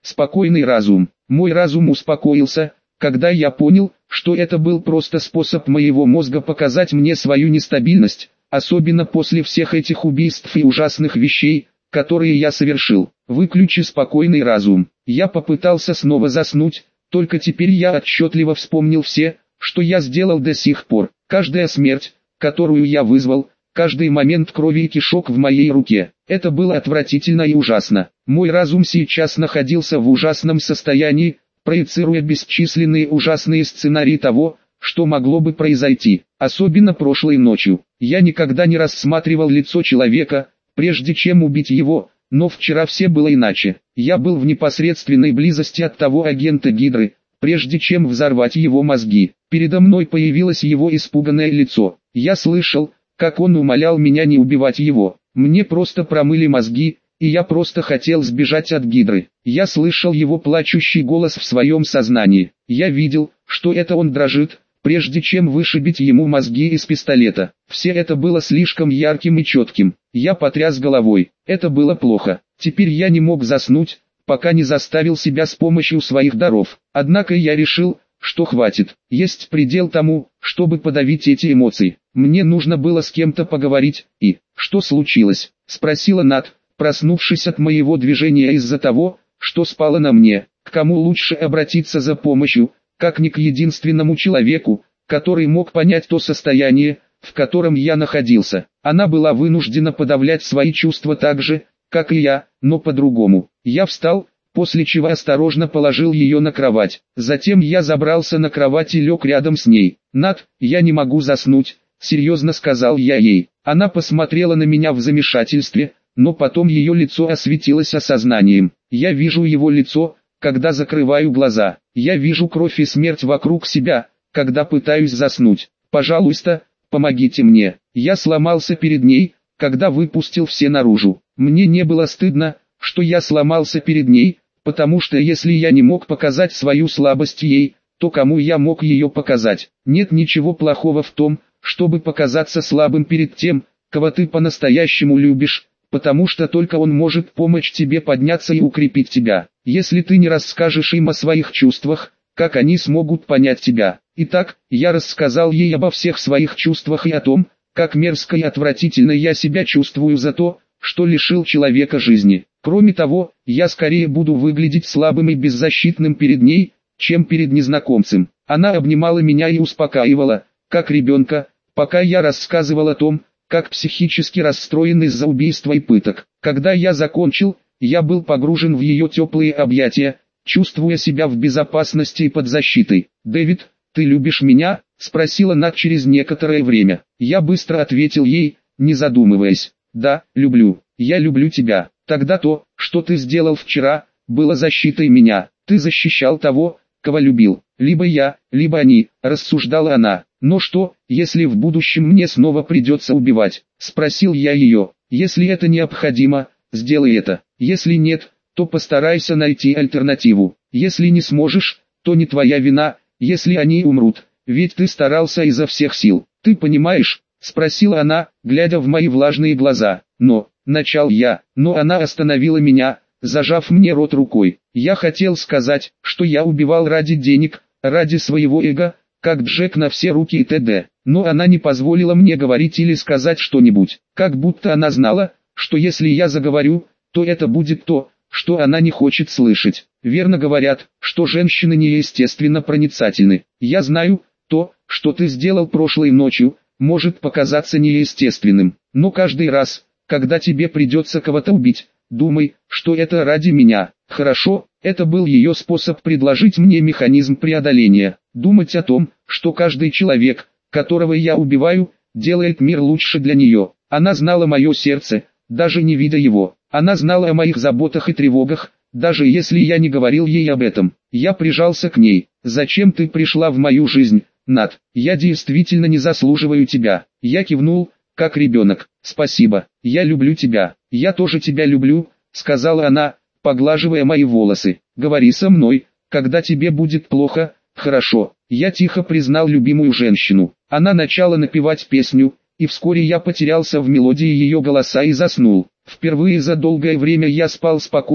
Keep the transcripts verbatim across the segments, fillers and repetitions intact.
Спокойный разум. Мой разум успокоился, когда я понял, что это был просто способ моего мозга показать мне свою нестабильность, особенно после всех этих убийств и ужасных вещей, которые я совершил. Выключи спокойный разум. Я попытался снова заснуть, только теперь я отчетливо вспомнил все, что я сделал до сих пор. Каждая смерть, которую я вызвал, каждый момент крови и кишок в моей руке. Это было отвратительно и ужасно. Мой разум сейчас находился в ужасном состоянии, проецируя бесчисленные ужасные сценарии того, что могло бы произойти. Особенно прошлой ночью. Я никогда не рассматривал лицо человека, прежде чем убить его, но вчера все было иначе. Я был в непосредственной близости от того агента Гидры, прежде чем взорвать его мозги. Передо мной появилось его испуганное лицо. Я слышал, как он умолял меня не убивать его. Мне просто промыли мозги, и я просто хотел сбежать от Гидры. Я слышал его плачущий голос в своем сознании. Я видел, что это он дрожит, прежде чем вышибить ему мозги из пистолета. Все это было слишком ярким и четким. Я потряс головой. Это было плохо. Теперь я не мог заснуть, пока не заставил себя с помощью своих даров. Однако я решил, что хватит. Есть предел тому, чтобы подавить эти эмоции. Мне нужно было с кем-то поговорить. И что случилось? Спросила Нат, проснувшись от моего движения из-за того, что спала на мне. К кому лучше обратиться за помощью, как ни к единственному человеку, который мог понять то состояние, в котором я находился. Она была вынуждена подавлять свои чувства так же, как и я, но по-другому. Я встал, после чего осторожно положил ее на кровать. Затем я забрался на кровать и лег рядом с ней. «Нат, я не могу заснуть», — серьезно сказал я ей. Она посмотрела на меня в замешательстве, но потом ее лицо осветилось осознанием. Я вижу его лицо, когда закрываю глаза. Я вижу кровь и смерть вокруг себя, когда пытаюсь заснуть. «Пожалуйста, помогите мне». Я сломался перед ней, когда выпустил все наружу. Мне не было стыдно, что я сломался перед ней, потому что если я не мог показать свою слабость ей, то кому я мог ее показать? Нет ничего плохого в том, чтобы показаться слабым перед тем, кого ты по-настоящему любишь, потому что только он может помочь тебе подняться и укрепить тебя. Если ты не расскажешь им о своих чувствах, как они смогут понять тебя? Итак, я рассказал ей обо всех своих чувствах и о том, как мерзко и отвратительно я себя чувствую за то, что лишил человека жизни. Кроме того, я скорее буду выглядеть слабым и беззащитным перед ней, чем перед незнакомцем. Она обнимала меня и успокаивала, как ребенка, пока я рассказывал о том, как психически расстроен из-за убийства и пыток. Когда я закончил, я был погружен в ее теплые объятия, чувствуя себя в безопасности и под защитой. «Дэвид, ты любишь меня?» — спросила Нат через некоторое время. Я быстро ответил ей, не задумываясь. «Да, люблю. Я люблю тебя. Тогда то, что ты сделал вчера, было защитой меня. Ты защищал того, кого любил. Либо я, либо они», — рассуждала она. «Но что, если в будущем мне снова придется убивать?» — спросил я ее. «Если это необходимо, сделай это. Если нет, то постарайся найти альтернативу. Если не сможешь, то не твоя вина, если они умрут, ведь ты старался изо всех сил. Ты понимаешь?» — спросила она, глядя в мои влажные глаза. «Но», — начал я, но она остановила меня, зажав мне рот рукой. Я хотел сказать, что я убивал ради денег, ради своего эго, как Джек на все руки и т.д. Но она не позволила мне говорить или сказать что-нибудь, как будто она знала, что если я заговорю, то это будет то, что она не хочет слышать. Верно говорят, что женщины неестественно проницательны. Я знаю, то, что ты сделал прошлой ночью, может показаться неестественным, но каждый раз, когда тебе придется кого-то убить, думай, что это ради меня. Хорошо, это был ее способ предложить мне механизм преодоления. Думать о том, что каждый человек, которого я убиваю, делает мир лучше для нее. Она знала мое сердце, даже не видя его. Она знала о моих заботах и тревогах, даже если я не говорил ей об этом. Я прижался к ней. «Зачем ты пришла в мою жизнь, Нат? Я действительно не заслуживаю тебя». Я кивнул, как ребенок. «Спасибо, я люблю тебя». «Я тоже тебя люблю», — сказала она, поглаживая мои волосы. «Говори со мной, когда тебе будет плохо». «Хорошо». Я тихо признал любимую женщину. Она начала напевать песню, и вскоре я потерялся в мелодии ее голоса и заснул. Впервые за долгое время я спал спокойно,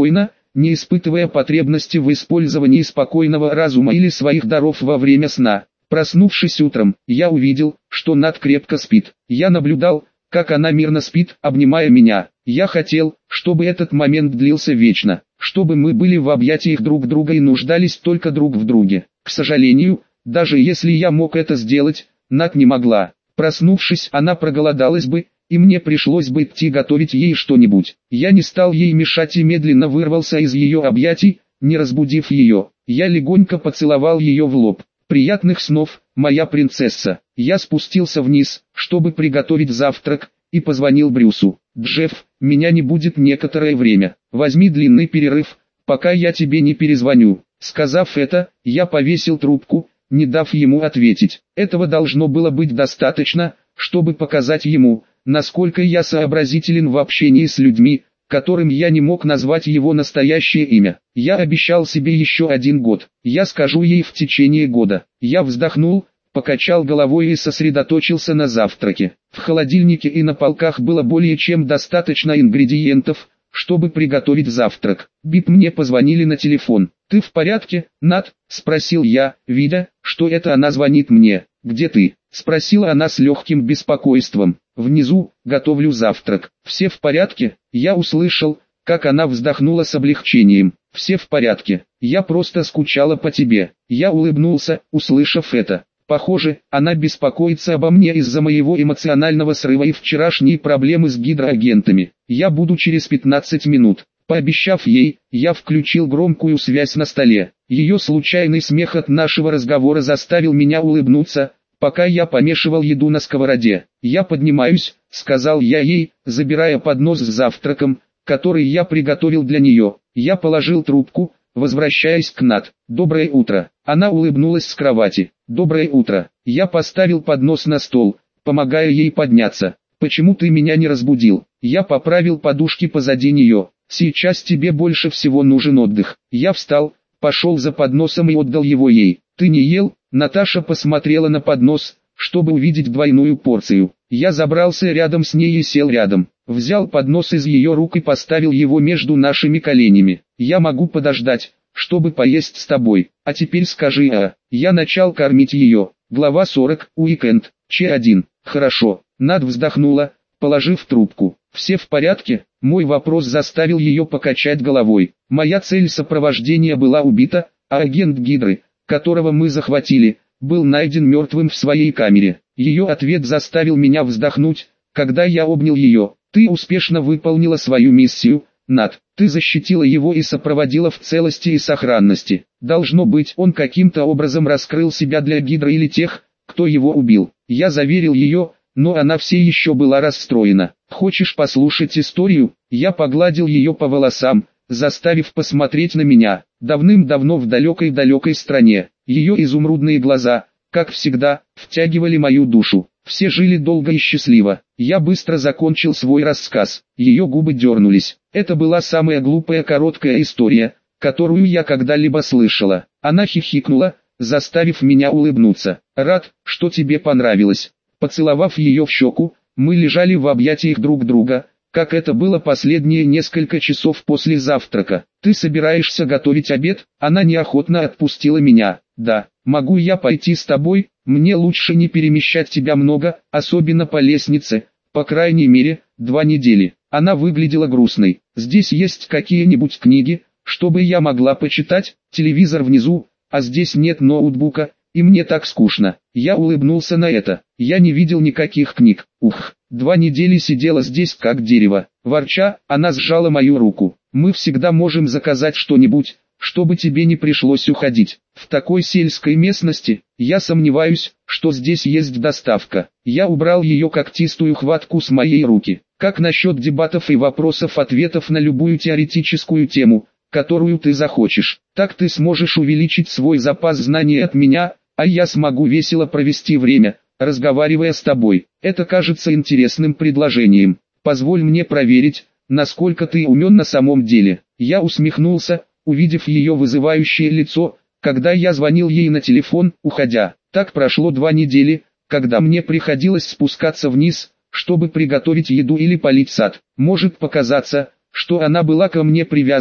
не испытывая потребности в использовании спокойного разума или своих даров во время сна. Проснувшись утром, я увидел, что Нат крепко спит. Я наблюдал, как она мирно спит, обнимая меня. Я хотел, чтобы этот момент длился вечно, чтобы мы были в объятиях друг друга и нуждались только друг в друге. К сожалению, даже если я мог это сделать, Нат не могла. Проснувшись, она проголодалась бы, и мне пришлось бы идти готовить ей что-нибудь. Я не стал ей мешать и медленно вырвался из ее объятий, не разбудив ее. Я легонько поцеловал ее в лоб. «Приятных снов, моя принцесса». Я спустился вниз, чтобы приготовить завтрак, и позвонил Брюсу. «Джефф, меня не будет некоторое время. Возьми длинный перерыв, пока я тебе не перезвоню». Сказав это, я повесил трубку, не дав ему ответить. Этого должно было быть достаточно, чтобы показать ему, насколько я сообразителен в общении с людьми, которым я не мог назвать его настоящее имя. Я обещал себе еще один год. Я скажу ей в течение года. Я вздохнул, покачал головой и сосредоточился на завтраке. В холодильнике и на полках было более чем достаточно ингредиентов, чтобы приготовить завтрак. Бип, мне позвонили на телефон. «Ты в порядке, Нат?» – спросил я, видя, что это она звонит мне. «Где ты?» – спросила она с легким беспокойством. «Внизу, готовлю завтрак». «Все в порядке?» Я услышал, как она вздохнула с облегчением. «Все в порядке. Я просто скучала по тебе». Я улыбнулся, услышав это. Похоже, она беспокоится обо мне из-за моего эмоционального срыва и вчерашней проблемы с гидроагентами. Я буду через пятнадцать минут. Пообещав ей, я включил громкую связь на столе. Ее случайный смех от нашего разговора заставил меня улыбнуться, пока я помешивал еду на сковороде. «Я поднимаюсь», — сказал я ей, забирая поднос с завтраком, который я приготовил для нее. Я положил трубку, возвращаясь к Нат. «Доброе утро». Она улыбнулась с кровати. «Доброе утро». Я поставил поднос на стол, помогая ей подняться. «Почему ты меня не разбудил?» Я поправил подушки позади нее. «Сейчас тебе больше всего нужен отдых». Я встал, пошел за подносом и отдал его ей. «Ты не ел?» Наташа посмотрела на поднос, чтобы увидеть двойную порцию. Я забрался рядом с ней и сел рядом. Взял поднос из ее рук и поставил его между нашими коленями. «Я могу подождать, чтобы поесть с тобой. А теперь скажи «а». Я начал кормить ее. Глава сорок. Уикенд. Ч один. «Хорошо». Над вздохнула, положив трубку. «Все в порядке?» Мой вопрос заставил ее покачать головой. Моя цель сопровождения была убита, а агент Гидры, которого мы захватили, был найден мертвым в своей камере. Ее ответ заставил меня вздохнуть, когда я обнял ее. «Ты успешно выполнила свою миссию, Нат. Ты защитила его и сопроводила в целости и сохранности. Должно быть, он каким-то образом раскрыл себя для Гидры или тех, кто его убил». Я заверил ее, но она все еще была расстроена. «Хочешь послушать историю?» Я погладил ее по волосам, заставив посмотреть на меня. Давным-давно в далекой-далекой стране, ее изумрудные глаза, как всегда, втягивали мою душу. Все жили долго и счастливо. Я быстро закончил свой рассказ. Ее губы дернулись. Это была самая глупая короткая история, которую я когда-либо слышала. Она хихикнула, заставив меня улыбнуться. «Рад, что тебе понравилось». Поцеловав ее в щеку, мы лежали в объятиях друг друга, как это было последние несколько часов после завтрака. «Ты собираешься готовить обед?» Она неохотно отпустила меня. «Да, могу я пойти с тобой? Мне лучше не перемещать тебя много, особенно по лестнице, по крайней мере, два недели». Она выглядела грустной. «Здесь есть какие-нибудь книги, чтобы я могла почитать? Телевизор внизу, а здесь нет ноутбука, и мне так скучно». Я улыбнулся на это. Я не видел никаких книг. Ух, два недели сидела здесь как дерево. Ворча, она сжала мою руку. «Мы всегда можем заказать что-нибудь, чтобы тебе не пришлось уходить. В такой сельской местности, я сомневаюсь, что здесь есть доставка». Я убрал ее когтистую хватку с моей руки. «Как насчет дебатов и вопросов-ответов на любую теоретическую тему, которую ты захочешь? Так ты сможешь увеличить свой запас знаний от меня, а я смогу весело провести время, разговаривая с тобой. Это кажется интересным предложением. Позволь мне проверить, насколько ты умен на самом деле». Я усмехнулся, увидев ее вызывающее лицо, когда я звонил ей на телефон, уходя. Так прошло два недели, когда мне приходилось спускаться вниз, чтобы приготовить еду или полить сад. Может показаться, что она была ко мне привязана,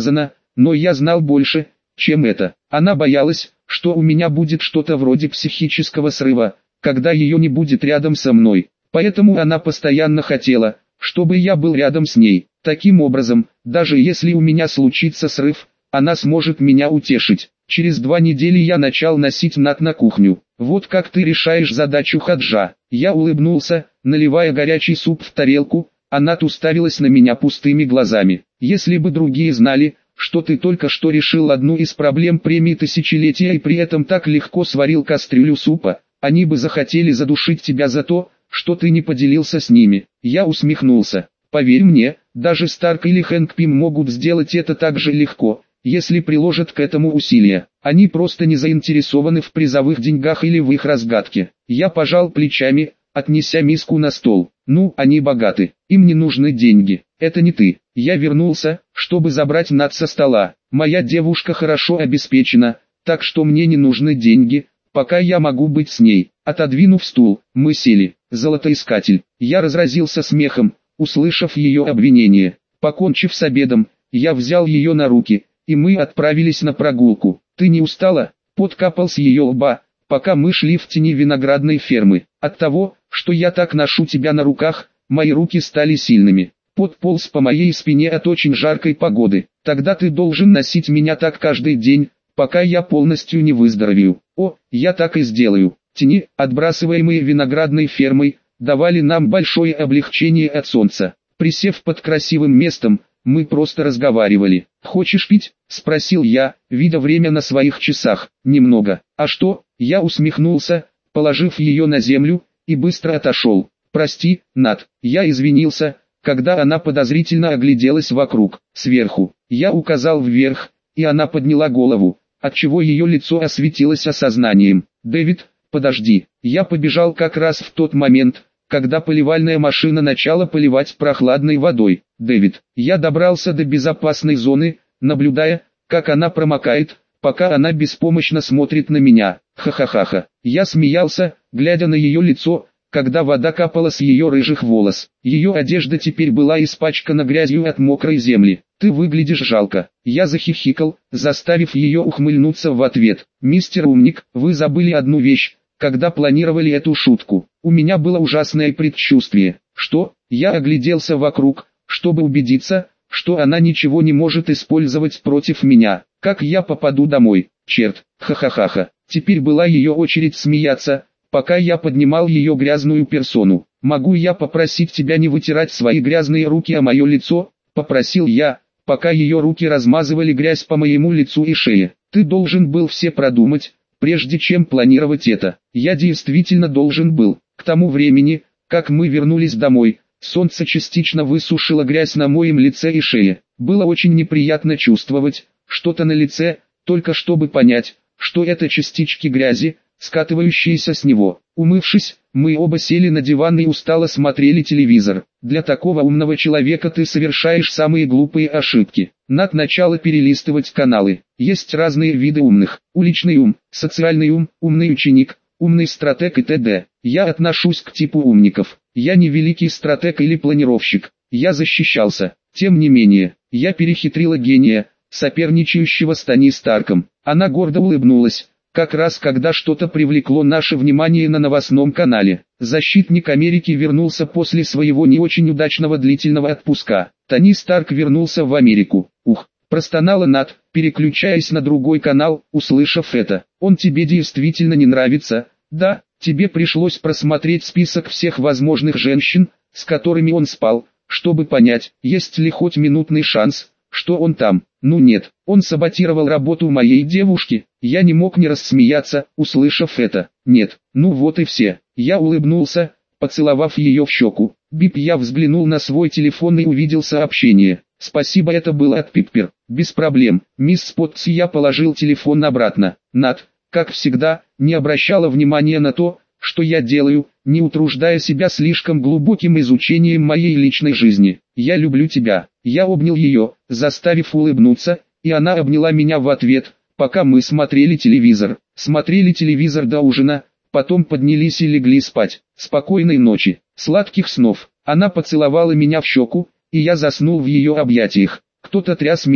но я знал больше, чем это. Она боялась, что у меня будет что-то вроде психического срыва, когда ее не будет рядом со мной. Поэтому она постоянно хотела, чтобы я был рядом с ней. Таким образом, даже если у меня случится срыв, она сможет меня утешить. Через два недели я начал носить Нат на кухню. Вот как ты решаешь задачу Хаджа. Я улыбнулся, наливая горячий суп в тарелку, а Нат уставилась на меня пустыми глазами. Если бы другие знали, что ты только что решил одну из проблем премии тысячелетия и при этом так легко сварил кастрюлю супа, они бы захотели задушить тебя за то, что ты не поделился с ними. Я усмехнулся. Поверь мне, даже Старк или Хэнк Пим могут сделать это так же легко, если приложат к этому усилия. Они просто не заинтересованы в призовых деньгах или в их разгадке. Я пожал плечами, отнеся миску на стол. Ну, они богаты, им не нужны деньги. Это не ты. Я вернулся, чтобы забрать Нат со стола. Моя девушка хорошо обеспечена, так что мне не нужны деньги, пока я могу быть с ней. Отодвинув стул, мы сели. Золотоискатель. Я разразился смехом, услышав ее обвинение. Покончив с обедом, я взял ее на руки, и мы отправились на прогулку. Ты не устала? Пот капал с ее лба, пока мы шли в тени виноградной фермы. От того, что я так ношу тебя на руках, мои руки стали сильными. Пот полз по моей спине от очень жаркой погоды. Тогда ты должен носить меня так каждый день, пока я полностью не выздоровею. О, я так и сделаю. Тени, отбрасываемые виноградной фермой, давали нам большое облегчение от солнца. Присев под красивым местом, мы просто разговаривали. «Хочешь пить?» – спросил я, видя время на своих часах. «Немного». «А что?» – я усмехнулся, положив ее на землю, и быстро отошел. «Прости, Нат». Я извинился, когда она подозрительно огляделась вокруг. Сверху. Я указал вверх, и она подняла голову, отчего ее лицо осветилось осознанием. «Дэвид, подожди». Я побежал как раз в тот момент, когда поливальная машина начала поливать прохладной водой. «Дэвид». Я добрался до безопасной зоны, наблюдая, как она промокает, пока она беспомощно смотрит на меня. Ха-ха-ха-ха. Я смеялся, глядя на ее лицо, когда вода капала с ее рыжих волос. Ее одежда теперь была испачкана грязью от мокрой земли. «Ты выглядишь жалко». Я захихикал, заставив ее ухмыльнуться в ответ. «Мистер Умник, вы забыли одну вещь, когда планировали эту шутку. У меня было ужасное предчувствие». «Что?» Я огляделся вокруг, чтобы убедиться, что она ничего не может использовать против меня. «Как я попаду домой?» «Черт, ха-ха-ха-ха». Теперь была ее очередь смеяться, пока я поднимал ее грязную персону. «Могу я попросить тебя не вытирать свои грязные руки о мое лицо?» – попросил я, пока ее руки размазывали грязь по моему лицу и шее. «Ты должен был все продумать, прежде чем планировать это». Я действительно должен был. К тому времени, как мы вернулись домой, солнце частично высушило грязь на моем лице и шее. Было очень неприятно чувствовать что-то на лице, только чтобы понять, что это частички грязи, скатывающиеся с него. Умывшись, мы оба сели на диван и устало смотрели телевизор. «Для такого умного человека ты совершаешь самые глупые ошибки». Над начала перелистывать каналы. Есть разные виды умных. Уличный ум, социальный ум, умный ученик, умный стратег и т.д. Я отношусь к типу умников. Я не великий стратег или планировщик. Я защищался. Тем не менее, я перехитрила гения, соперничающего с Тони Старком. Она гордо улыбнулась, как раз когда что-то привлекло наше внимание на новостном канале. Защитник Америки вернулся после своего не очень удачного длительного отпуска. Тони Старк вернулся в Америку. Ух, простонала Нат, переключаясь на другой канал, услышав это. «Он тебе действительно не нравится?» «Да, тебе пришлось просмотреть список всех возможных женщин, с которыми он спал, чтобы понять, есть ли хоть минутный шанс, что он там». «Ну нет, он саботировал работу моей девушки». Я не мог не рассмеяться, услышав это. «Нет, ну вот и все». Я улыбнулся, поцеловав ее в щеку. Бип, я взглянул на свой телефон и увидел сообщение. «Спасибо, это было от Пиппер». «Без проблем, мисс Потс». Я положил телефон обратно. Нат, как всегда, не обращала внимания на то, что я делаю, не утруждая себя слишком глубоким изучением моей личной жизни. «Я люблю тебя». Я обнял ее, заставив улыбнуться, и она обняла меня в ответ, пока мы смотрели телевизор. Смотрели телевизор до ужина, потом поднялись и легли спать. «Спокойной ночи, сладких снов». Она поцеловала меня в щеку, и я заснул в ее объятиях. Кто-то тряс меня.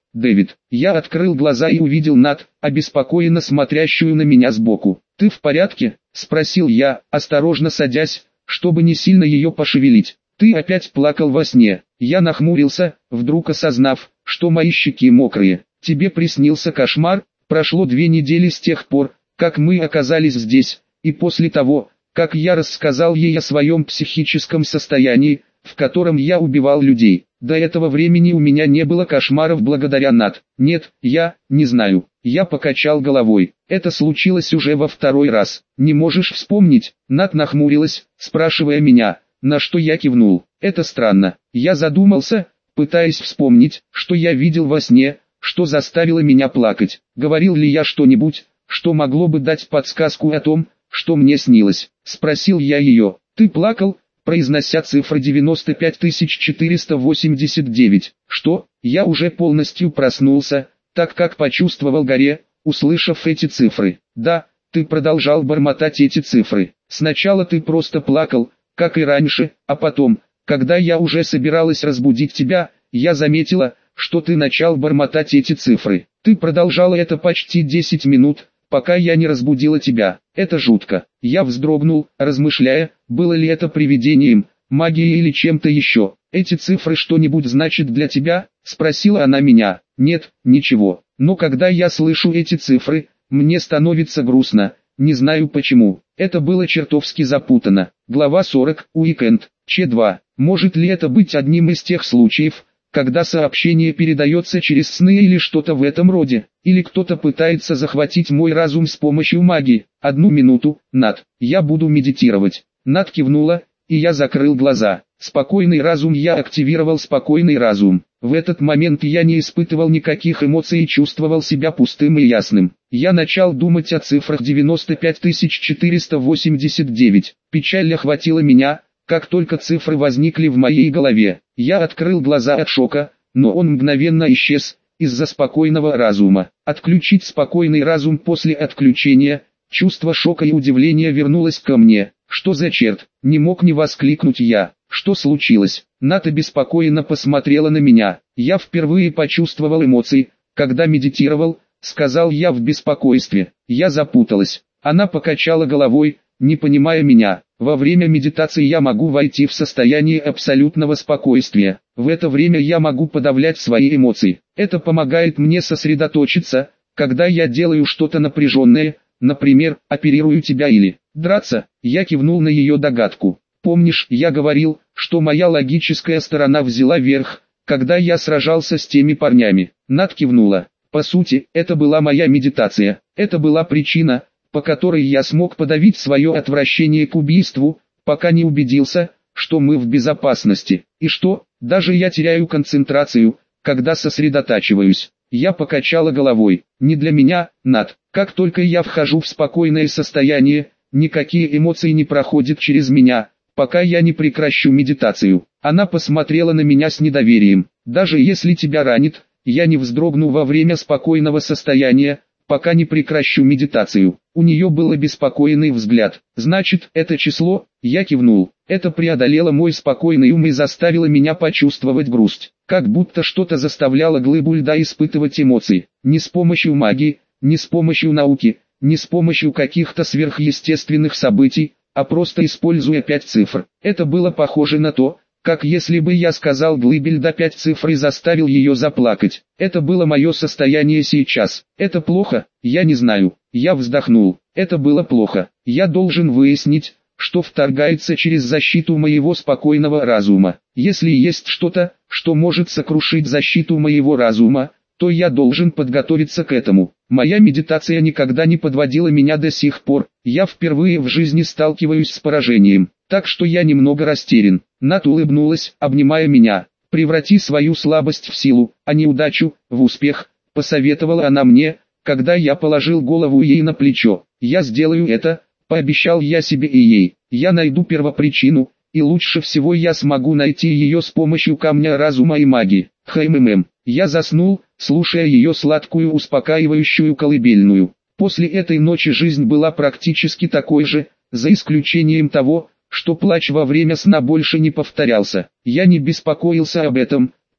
Дэвид. Я открыл глаза и увидел Нат, обеспокоенно смотрящую на меня сбоку. «Ты в порядке?» – спросил я, осторожно садясь, чтобы не сильно ее пошевелить. «Ты опять плакал во сне?» Я нахмурился, вдруг осознав, что мои щеки мокрые. «Тебе приснился кошмар?» Прошло две недели с тех пор, как мы оказались здесь, и после того, как я рассказал ей о своем психическом состоянии, в котором я убивал людей. До этого времени у меня не было кошмаров благодаря Нат. Нет, я не знаю. Я покачал головой. Это случилось уже во второй раз. Не можешь вспомнить? Нат нахмурилась, спрашивая меня, на что я кивнул. Это странно. Я задумался, пытаясь вспомнить, что я видел во сне, что заставило меня плакать. Говорил ли я что-нибудь, что могло бы дать подсказку о том, что мне снилось? Спросил я ее. Ты плакал? Произнося цифру девяносто пять тысяч четыреста восемьдесят девять. Что? Я уже полностью проснулся, так как почувствовал горе, услышав эти цифры. Да, ты продолжал бормотать эти цифры. Сначала ты просто плакал, как и раньше, а потом, когда я уже собиралась разбудить тебя, я заметила, что ты начал бормотать эти цифры. Ты продолжала это почти десять минут, пока я не разбудила тебя. Это жутко. Я вздрогнул, размышляя, было ли это привидением, магией или чем-то еще. Эти цифры что-нибудь значат для тебя? Спросила она меня. Нет, ничего. Но когда я слышу эти цифры, мне становится грустно. Не знаю почему. Это было чертовски запутанно. Глава сорок. Уикенд. Ч два. Может ли это быть одним из тех случаев, когда сообщение передается через сны или что-то в этом роде, или кто-то пытается захватить мой разум с помощью магии? Одну минуту, Нат, я буду медитировать. Нат кивнула, и я закрыл глаза. Спокойный разум. Я активировал спокойный разум. В этот момент я не испытывал никаких эмоций и чувствовал себя пустым и ясным. Я начал думать о цифрах девяносто пять тысяч четыреста восемьдесят девять. Печаль охватила меня, как только цифры возникли в моей голове. Я открыл глаза от шока, но он мгновенно исчез, из-за спокойного разума. Отключить спокойный разум после отключения, чувство шока и удивления вернулось ко мне. Что за черт? Не мог не воскликнуть я. Что случилось? Ната беспокойно посмотрела на меня. Я впервые почувствовал эмоции, когда медитировал, сказал я в беспокойстве. Я запуталась. Она покачала головой, не понимая меня. Во время медитации я могу войти в состояние абсолютного спокойствия. В это время я могу подавлять свои эмоции. Это помогает мне сосредоточиться, когда я делаю что-то напряженное, например, оперирую тебя или драться. Я кивнул на ее догадку. Помнишь, я говорил, что моя логическая сторона взяла верх, когда я сражался с теми парнями? Нат кивнула. По сути, это была моя медитация. Это была причина, по которой я смог подавить свое отвращение к убийству, пока не убедился, что мы в безопасности. И что, даже я теряю концентрацию, когда сосредотачиваюсь. Я покачала головой. Не для меня, Нат. Как только я вхожу в спокойное состояние, никакие эмоции не проходят через меня, пока я не прекращу медитацию. Она посмотрела на меня с недоверием. Даже если тебя ранит, я не вздрогну во время спокойного состояния, пока не прекращу медитацию. У нее был обеспокоенный взгляд. Значит, это число? Я кивнул. Это преодолело мой спокойный ум и заставило меня почувствовать грусть. Как будто что-то заставляло глыбу льда испытывать эмоции. Не с помощью магии, не с помощью науки, не с помощью каких-то сверхъестественных событий, а просто используя пять цифр. Это было похоже на то, как если бы я сказал глыбе льда пять цифр и заставил ее заплакать. Это было мое состояние сейчас. Это плохо? Я не знаю. Я вздохнул. Это было плохо. Я должен выяснить, что вторгается через защиту моего спокойного разума. Если есть что-то, что может сокрушить защиту моего разума, то я должен подготовиться к этому. Моя медитация никогда не подводила меня до сих пор. Я впервые в жизни сталкиваюсь с поражением, так что я немного растерян. Нат улыбнулась, обнимая меня. «Преврати свою слабость в силу, а неудачу в успех», — посоветовала она мне, когда я положил голову ей на плечо. «Я сделаю это», — пообещал я себе и ей. «Я найду первопричину, и лучше всего я смогу найти ее с помощью камня разума и магии». Хмм. Я заснул, слушая ее сладкую успокаивающую колыбельную. После этой ночи жизнь была практически такой же, за исключением того, что плач во время сна больше не повторялся. Я не беспокоился об этом,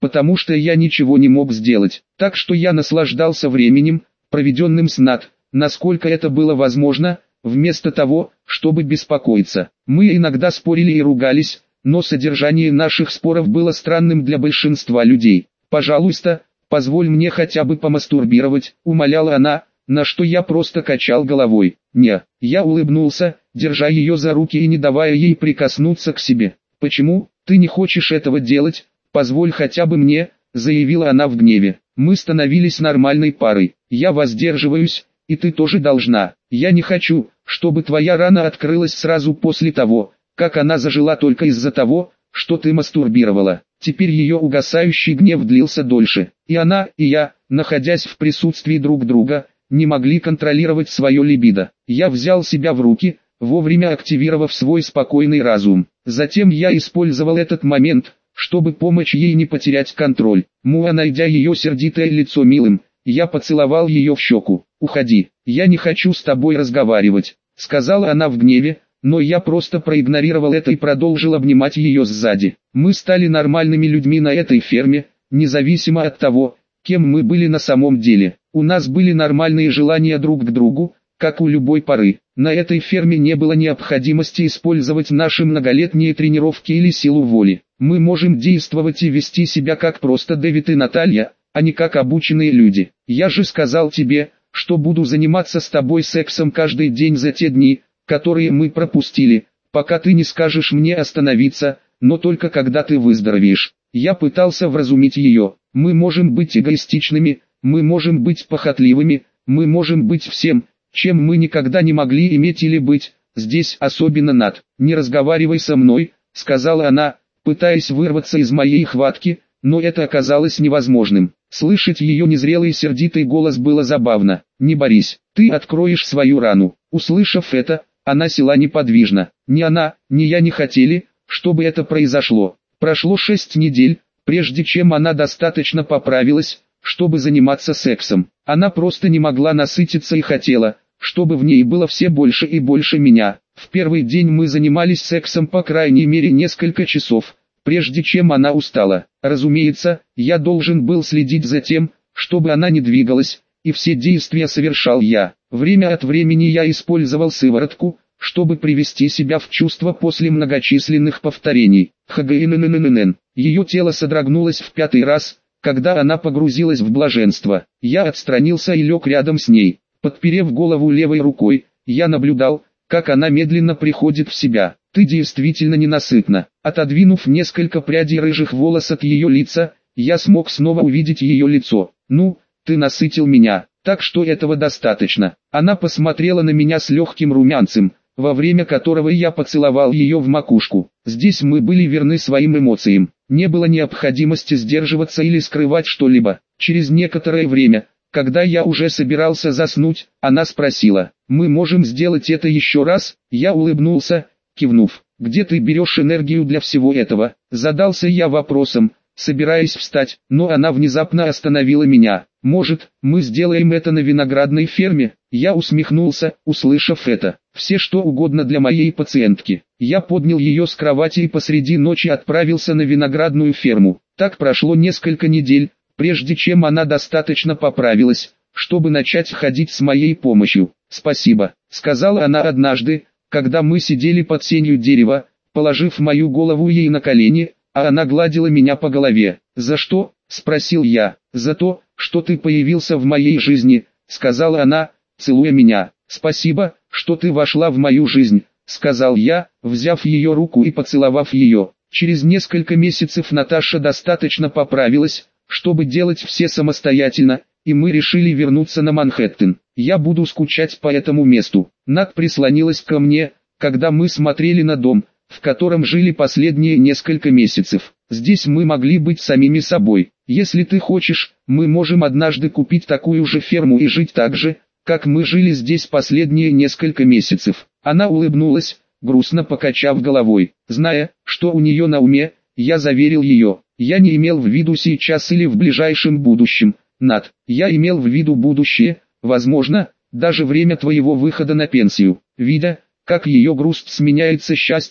потому что я ничего не мог сделать. Так что я наслаждался временем, проведенным с Нат, насколько это было возможно, вместо того, чтобы беспокоиться. Мы иногда спорили и ругались, но содержание наших споров было странным для большинства людей. «Пожалуйста, позволь мне хотя бы помастурбировать», — умоляла она, на что я просто качал головой. «Не». Я улыбнулся, держа ее за руки и не давая ей прикоснуться к себе. «Почему ты не хочешь этого делать? Позволь хотя бы мне», — заявила она в гневе. «Мы становились нормальной парой. Я воздерживаюсь, и ты тоже должна. Я не хочу, чтобы твоя рана открылась сразу после того, как она зажила только из-за того, что ты мастурбировала». Теперь ее угасающий гнев длился дольше, и она, и я, находясь в присутствии друг друга, не могли контролировать свое либидо. Я взял себя в руки, вовремя активировав свой спокойный разум. Затем я использовал этот момент, чтобы помочь ей не потерять контроль. Муа, найдя ее сердитое лицо милым, я поцеловал ее в щеку. «Уходи, я не хочу с тобой разговаривать», — сказала она в гневе, но я просто проигнорировал это и продолжил обнимать ее сзади. Мы стали нормальными людьми на этой ферме, независимо от того, кем мы были на самом деле. У нас были нормальные желания друг к другу, как у любой пары. На этой ферме не было необходимости использовать наши многолетние тренировки или силу воли. Мы можем действовать и вести себя как просто Дэвид и Наталья, а не как обученные люди. Я же сказал тебе, что буду заниматься с тобой сексом каждый день за те дни, которые мы пропустили, пока ты не скажешь мне остановиться, но только когда ты выздоровеешь. Я пытался вразумить ее. Мы можем быть эгоистичными, мы можем быть похотливыми, мы можем быть всем, чем мы никогда не могли иметь или быть, здесь особенно Нат. «Не разговаривай со мной», — сказала она, пытаясь вырваться из моей хватки, но это оказалось невозможным. Слышать ее незрелый сердитый голос было забавно. «Не борись, ты откроешь свою рану». Услышав это, она села неподвижно. Ни она, ни я не хотели, чтобы это произошло. Прошло шесть недель, прежде чем она достаточно поправилась, чтобы заниматься сексом. Она просто не могла насытиться и хотела, чтобы в ней было все больше и больше меня. В первый день мы занимались сексом по крайней мере несколько часов, прежде чем она устала. Разумеется, я должен был следить за тем, чтобы она не двигалась, и все действия совершал я. Время от времени я использовал сыворотку, чтобы привести себя в чувство после многочисленных повторений. Хгннннн. Ее тело содрогнулось в пятый раз, когда она погрузилась в блаженство. Я отстранился и лег рядом с ней. Подперев голову левой рукой, я наблюдал, как она медленно приходит в себя. «Ты действительно ненасытна». Отодвинув несколько прядей рыжих волос от ее лица, я смог снова увидеть ее лицо. «Ну, ты насытил меня, так что этого достаточно». Она посмотрела на меня с легким румянцем, во время которого я поцеловал ее в макушку. Здесь мы были верны своим эмоциям. Не было необходимости сдерживаться или скрывать что-либо. Через некоторое время, когда я уже собирался заснуть, она спросила: «Мы можем сделать это еще раз?» Я улыбнулся, кивнув. «Где ты берешь энергию для всего этого?» Задался я вопросом, собираясь встать, но она внезапно остановила меня. «Может, мы сделаем это на виноградной ферме?» Я усмехнулся, услышав это. «Все что угодно для моей пациентки». Я поднял ее с кровати и посреди ночи отправился на виноградную ферму. Так прошло несколько недель, прежде чем она достаточно поправилась, чтобы начать ходить с моей помощью. «Спасибо», — сказала она однажды, когда мы сидели под сенью дерева, положив мою голову ей на колени, а она гладила меня по голове. «За что?» — спросил я. «За то, что ты появился в моей жизни», — сказала она, целуя меня. «Спасибо, что ты вошла в мою жизнь», — сказал я, взяв ее руку и поцеловав ее. Через несколько месяцев Наташа достаточно поправилась, чтобы делать все самостоятельно, и мы решили вернуться на Манхэттен. «Я буду скучать по этому месту». Нат прислонилась ко мне, когда мы смотрели на дом, в котором жили последние несколько месяцев. «Здесь мы могли быть самими собой. Если ты хочешь, мы можем однажды купить такую же ферму и жить так же, как мы жили здесь последние несколько месяцев». Она улыбнулась, грустно покачав головой. Зная, что у нее на уме, я заверил ее: «Я не имел в виду сейчас или в ближайшем будущем, Нат. Я имел в виду будущее, возможно, даже время твоего выхода на пенсию». Видя, как ее грусть сменяется счастьем,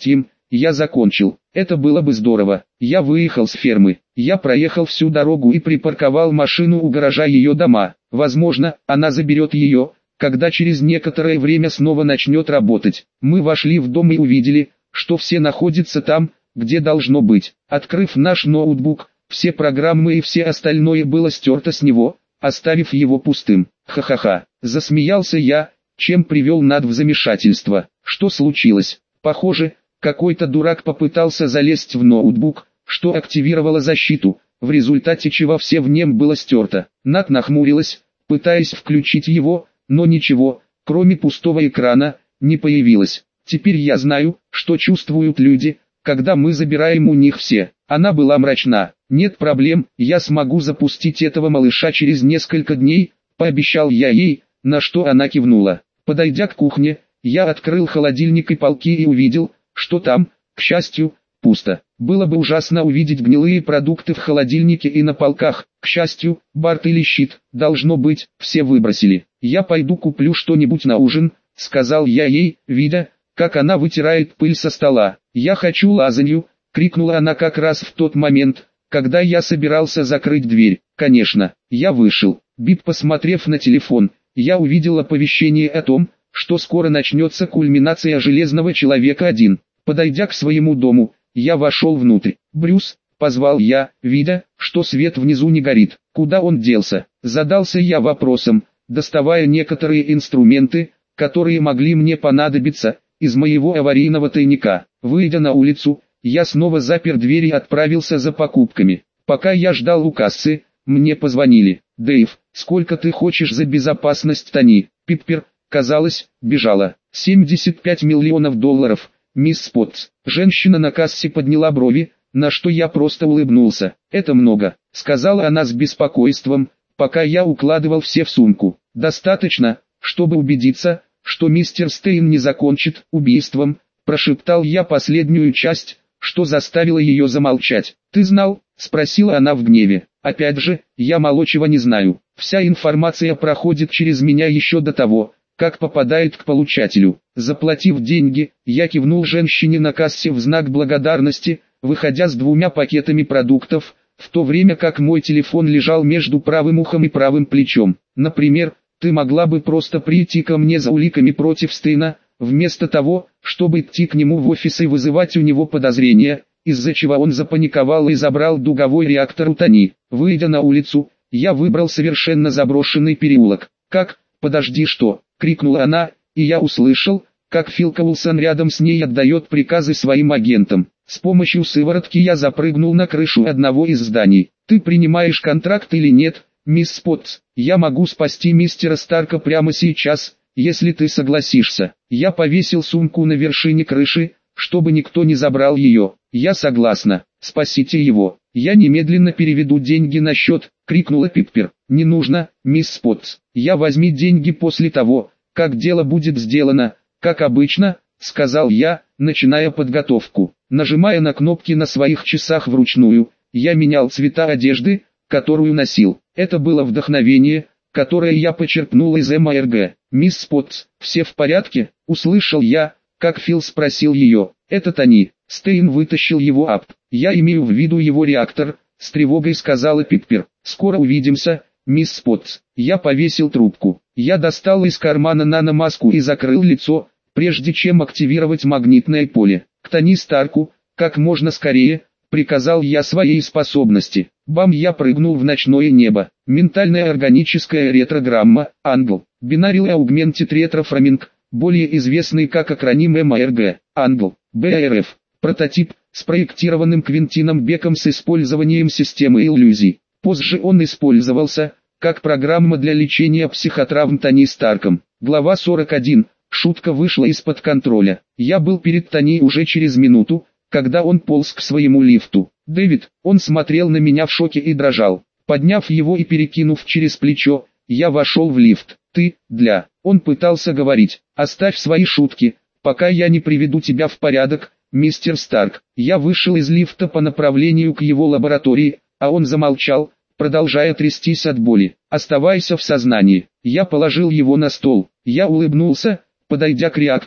я закончил. Это было бы здорово. Я выехал с фермы. Я проехал всю дорогу и припарковал машину у гаража ее дома. Возможно, она заберет ее, когда через некоторое время снова начнет работать. Мы вошли в дом и увидели, что все находятся там, где должно быть. Открыв наш ноутбук, все программы и все остальное было стерто с него, оставив его пустым. Ха-ха-ха. Засмеялся я, чем привел Над в замешательство. Что случилось? Похоже, какой-то дурак попытался залезть в ноутбук, что активировало защиту, в результате чего все в нем было стерто. Над нахмурилась, пытаясь включить его, но ничего, кроме пустого экрана, не появилось. Теперь я знаю, что чувствуют люди, когда мы забираем у них все. Она была мрачна. Нет проблем, я смогу запустить этого малыша через несколько дней, пообещал я ей, на что она кивнула. Подойдя к кухне, я открыл холодильник и полки и увидел, что там, к счастью, пусто. Было бы ужасно увидеть гнилые продукты в холодильнике и на полках. К счастью, Барт или Щит, должно быть, все выбросили. Я пойду куплю что-нибудь на ужин, сказал я ей, видя, как она вытирает пыль со стола. Я хочу лазанью, крикнула она как раз в тот момент, когда я собирался закрыть дверь. Конечно, я вышел. Бип, посмотрев на телефон, я увидел оповещение о том, что скоро начнется кульминация Железного Человека один. Подойдя к своему дому, я вошел внутрь. «Брюс», — позвал я, видя, что свет внизу не горит. Куда он делся? Задался я вопросом, доставая некоторые инструменты, которые могли мне понадобиться, из моего аварийного тайника. Выйдя на улицу, я снова запер дверь и отправился за покупками. Пока я ждал у кассы, мне позвонили. «Дэйв, сколько ты хочешь за безопасность Тони?» Пиппер, казалось, бежала. семьдесят пять миллионов долларов, мисс Спотс. Женщина на кассе подняла брови, на что я просто улыбнулся. «Это много», — сказала она с беспокойством, пока я укладывал все в сумку. «Достаточно, чтобы убедиться, что мистер Стейн не закончит убийством», — прошептал я последнюю часть, что заставило ее замолчать. «Ты знал?» — спросила она в гневе. «Опять же, я мало чего не знаю. Вся информация проходит через меня еще до того, как попадает к получателю». Заплатив деньги, я кивнул женщине на кассе в знак благодарности, выходя с двумя пакетами продуктов, в то время как мой телефон лежал между правым ухом и правым плечом. «Например, ты могла бы просто прийти ко мне за уликами против Стейна, вместо того, чтобы идти к нему в офис и вызывать у него подозрения», из-за чего он запаниковал и забрал дуговой реактор у Тони. Выйдя на улицу, я выбрал совершенно заброшенный переулок. «Как? Подожди, что?» — крикнула она, и я услышал, как Фил Коулсон рядом с ней отдает приказы своим агентам. С помощью сыворотки я запрыгнул на крышу одного из зданий. «Ты принимаешь контракт или нет, мисс Спотс? Я могу спасти мистера Старка прямо сейчас, если ты согласишься». Я повесил сумку на вершине крыши, чтобы никто не забрал ее. «Я согласна, спасите его. Я немедленно переведу деньги на счет», — крикнула Пиппер. «Не нужно, мисс Спотс. Я возьми деньги после того, как дело будет сделано, как обычно», — сказал я, начиная подготовку. Нажимая на кнопки на своих часах вручную, я менял цвета одежды, которую носил. Это было вдохновение, которое я почерпнул из эм а эр гэ. «Мисс Спотс, все в порядке?» — услышал я, как Фил спросил ее. «Это Тони». Стейн вытащил его ап. «Я имею в виду его реактор», — с тревогой сказала Пиппер. «Скоро увидимся, мисс Спотс». Я повесил трубку. Я достал из кармана наномаску и закрыл лицо, прежде чем активировать магнитное поле. «К Тони Старку, как можно скорее», — приказал я своей способности. Бам! Я прыгнул в ночное небо. Ментальная органическая ретрограмма, англ. Binary Augmented Retroframing, более известный как акроним эм а эр гэ, англ, бэ а эр эф. Прототип, спроектированным Квентином Беком с использованием системы иллюзий. Позже он использовался, как программа для лечения психотравм Тони Старком. Глава сорок один. Шутка вышла из-под контроля. Я был перед Тони уже через минуту, когда он полз к своему лифту. «Дэвид», он смотрел на меня в шоке и дрожал. Подняв его и перекинув через плечо, я вошел в лифт. «Ты, для...» Он пытался говорить. «Оставь свои шутки, пока я не приведу тебя в порядок, мистер Старк». Я вышел из лифта по направлению к его лаборатории, а он замолчал, продолжая трястись от боли. «Оставайся в сознании». Я положил его на стол. Я улыбнулся, подойдя к реактору,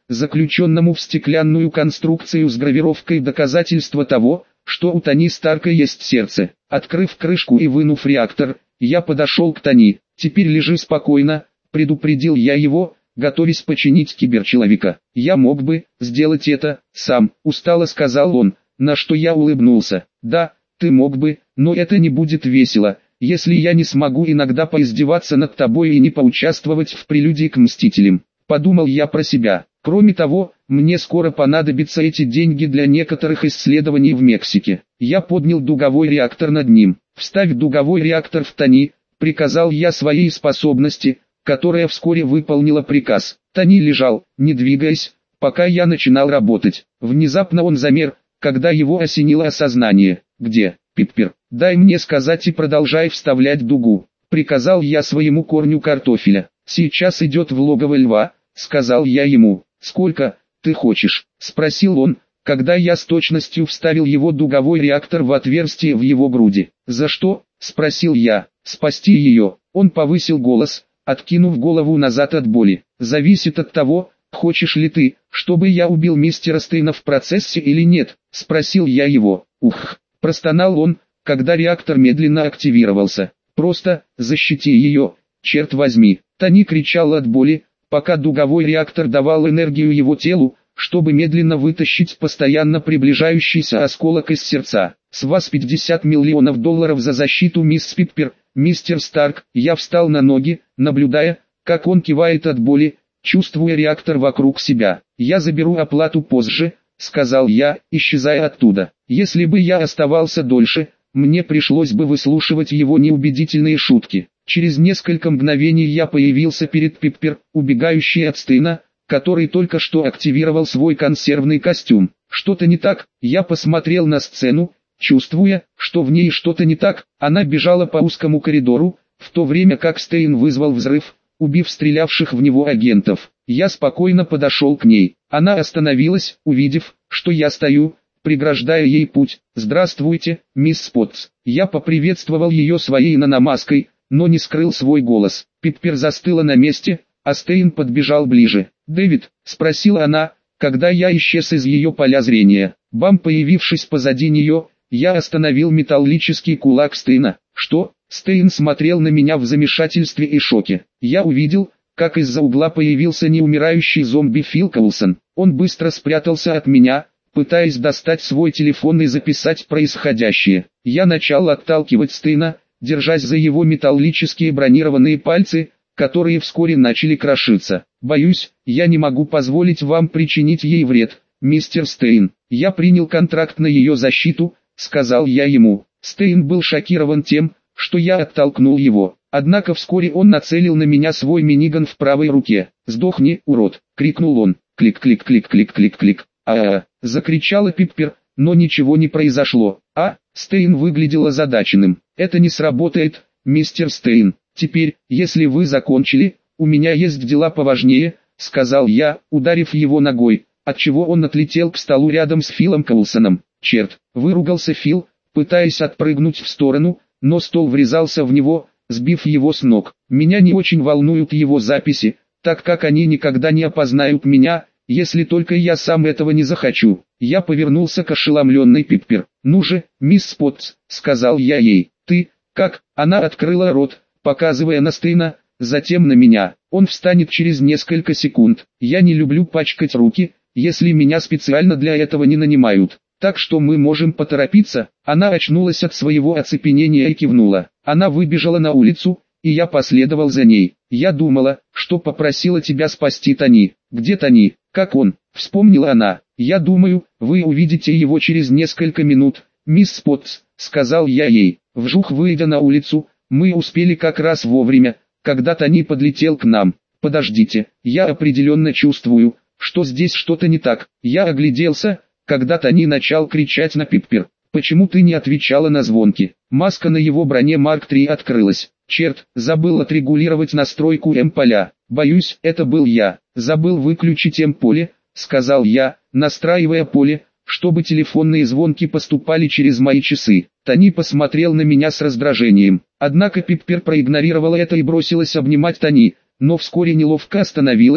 заключенному в стеклянную конструкцию с гравировкой доказательства того, что у Тони Старка есть сердце. Открыв крышку и вынув реактор, я подошел к Тони. «Теперь лежи спокойно», — предупредил я его, готовясь починить киберчеловека. «Я мог бы сделать это сам», — устало сказал он, на что я улыбнулся. «Да, ты мог бы, но это не будет весело, если я не смогу иногда поиздеваться над тобой и не поучаствовать в прелюдии к Мстителям». Подумал я про себя. Кроме того, мне скоро понадобятся эти деньги для некоторых исследований в Мексике. Я поднял дуговой реактор над ним. «Вставь дуговой реактор в Тони», — приказал я своей способности, которая вскоре выполнила приказ. Тони лежал, не двигаясь, пока я начинал работать. Внезапно он замер, когда его осенило осознание. «Где, Пиппер? Дай мне сказать и продолжай вставлять дугу», — приказал я своему корню картофеля. «Сейчас идет в логово льва», — сказал я ему. «Сколько ты хочешь?» — спросил он, когда я с точностью вставил его дуговой реактор в отверстие в его груди. «За что?» — спросил я. «Спасти ее». Он повысил голос, откинув голову назад от боли. «Зависит от того, хочешь ли ты, чтобы я убил мистера Стейна в процессе или нет?» — спросил я его. «Ух!» — простонал он, когда реактор медленно активировался. «Просто защити ее, черт возьми!» Тони кричал от боли, пока дуговой реактор давал энергию его телу, чтобы медленно вытащить постоянно приближающийся осколок из сердца. «С вас пятьдесят миллионов долларов за защиту, мисс Пиппер, мистер Старк». Я встал на ноги, наблюдая, как он кивает от боли, чувствуя реактор вокруг себя. «Я заберу оплату позже», — сказал я, исчезая оттуда. Если бы я оставался дольше, мне пришлось бы выслушивать его неубедительные шутки. Через несколько мгновений я появился перед Пиппер, убегающей от Стейна, который только что активировал свой консервный костюм. «Что-то не так?» Я посмотрел на сцену, чувствуя, что в ней что-то не так. Она бежала по узкому коридору, в то время как Стейн вызвал взрыв, убив стрелявших в него агентов. Я спокойно подошел к ней. Она остановилась, увидев, что я стою, преграждая ей путь. «Здравствуйте, мисс Спотс». Я поприветствовал ее своей наномаской, но не скрыл свой голос. Пиппер застыла на месте, а Стейн подбежал ближе. «Дэвид?» — спросила она, когда я исчез из ее поля зрения. Бам, появившись позади нее, я остановил металлический кулак Стейна. «Что?» — Стейн смотрел на меня в замешательстве и шоке. Я увидел, как из-за угла появился неумирающий зомби Фил Коулсон. Он быстро спрятался от меня, пытаясь достать свой телефон и записать происходящее. Я начал отталкивать Стейна, держась за его металлические бронированные пальцы, которые вскоре начали крошиться. «Боюсь, я не могу позволить вам причинить ей вред, мистер Стейн. Я принял контракт на ее защиту», — сказал я ему. Стейн был шокирован тем, что я оттолкнул его. Однако вскоре он нацелил на меня свой миниган в правой руке. «Сдохни, урод!» — крикнул он. «Клик-клик-клик-клик-клик-клик!» «А-а-а!» — закричала Пиппер, но ничего не произошло. «А?» — Стейн выглядел озадаченным. «Это не сработает, мистер Стейн. Теперь, если вы закончили, у меня есть дела поважнее», — сказал я, ударив его ногой, отчего он отлетел к столу рядом с Филом Коулсоном. «Черт!» — выругался Фил, пытаясь отпрыгнуть в сторону, но стол врезался в него, сбив его с ног. «Меня не очень волнуют его записи, так как они никогда не опознают меня, если только я сам этого не захочу». Я повернулся к ошеломленной Пиппер. «Ну же, мисс Спотс», — сказал я ей. «Ты, как?» Она открыла рот, показывая на Стейна, затем на меня. «Он встанет через несколько секунд. Я не люблю пачкать руки, если меня специально для этого не нанимают. Так что мы можем поторопиться». Она очнулась от своего оцепенения и кивнула. Она выбежала на улицу, и я последовал за ней. «Я думала, что попросила тебя спасти Тони». «Где Тони? Как он?» — вспомнила она. «Я думаю, вы увидите его через несколько минут, мисс Спотс», — сказал я ей. Вжух, выйдя на улицу, мы успели как раз вовремя, когда Тони подлетел к нам. «Подождите, я определенно чувствую, что здесь что-то не так». Я огляделся, когда Тони начал кричать на Пиппер. «Почему ты не отвечала на звонки?» Маска на его броне Марк три открылась. «Черт, забыл отрегулировать настройку М-поля. Боюсь, это был я. Забыл выключить М-поле», — сказал я, настраивая поле, чтобы телефонные звонки поступали через мои часы. Тони посмотрел на меня с раздражением. Однако Пиппер проигнорировала это и бросилась обнимать Тони, но вскоре неловко остановилась,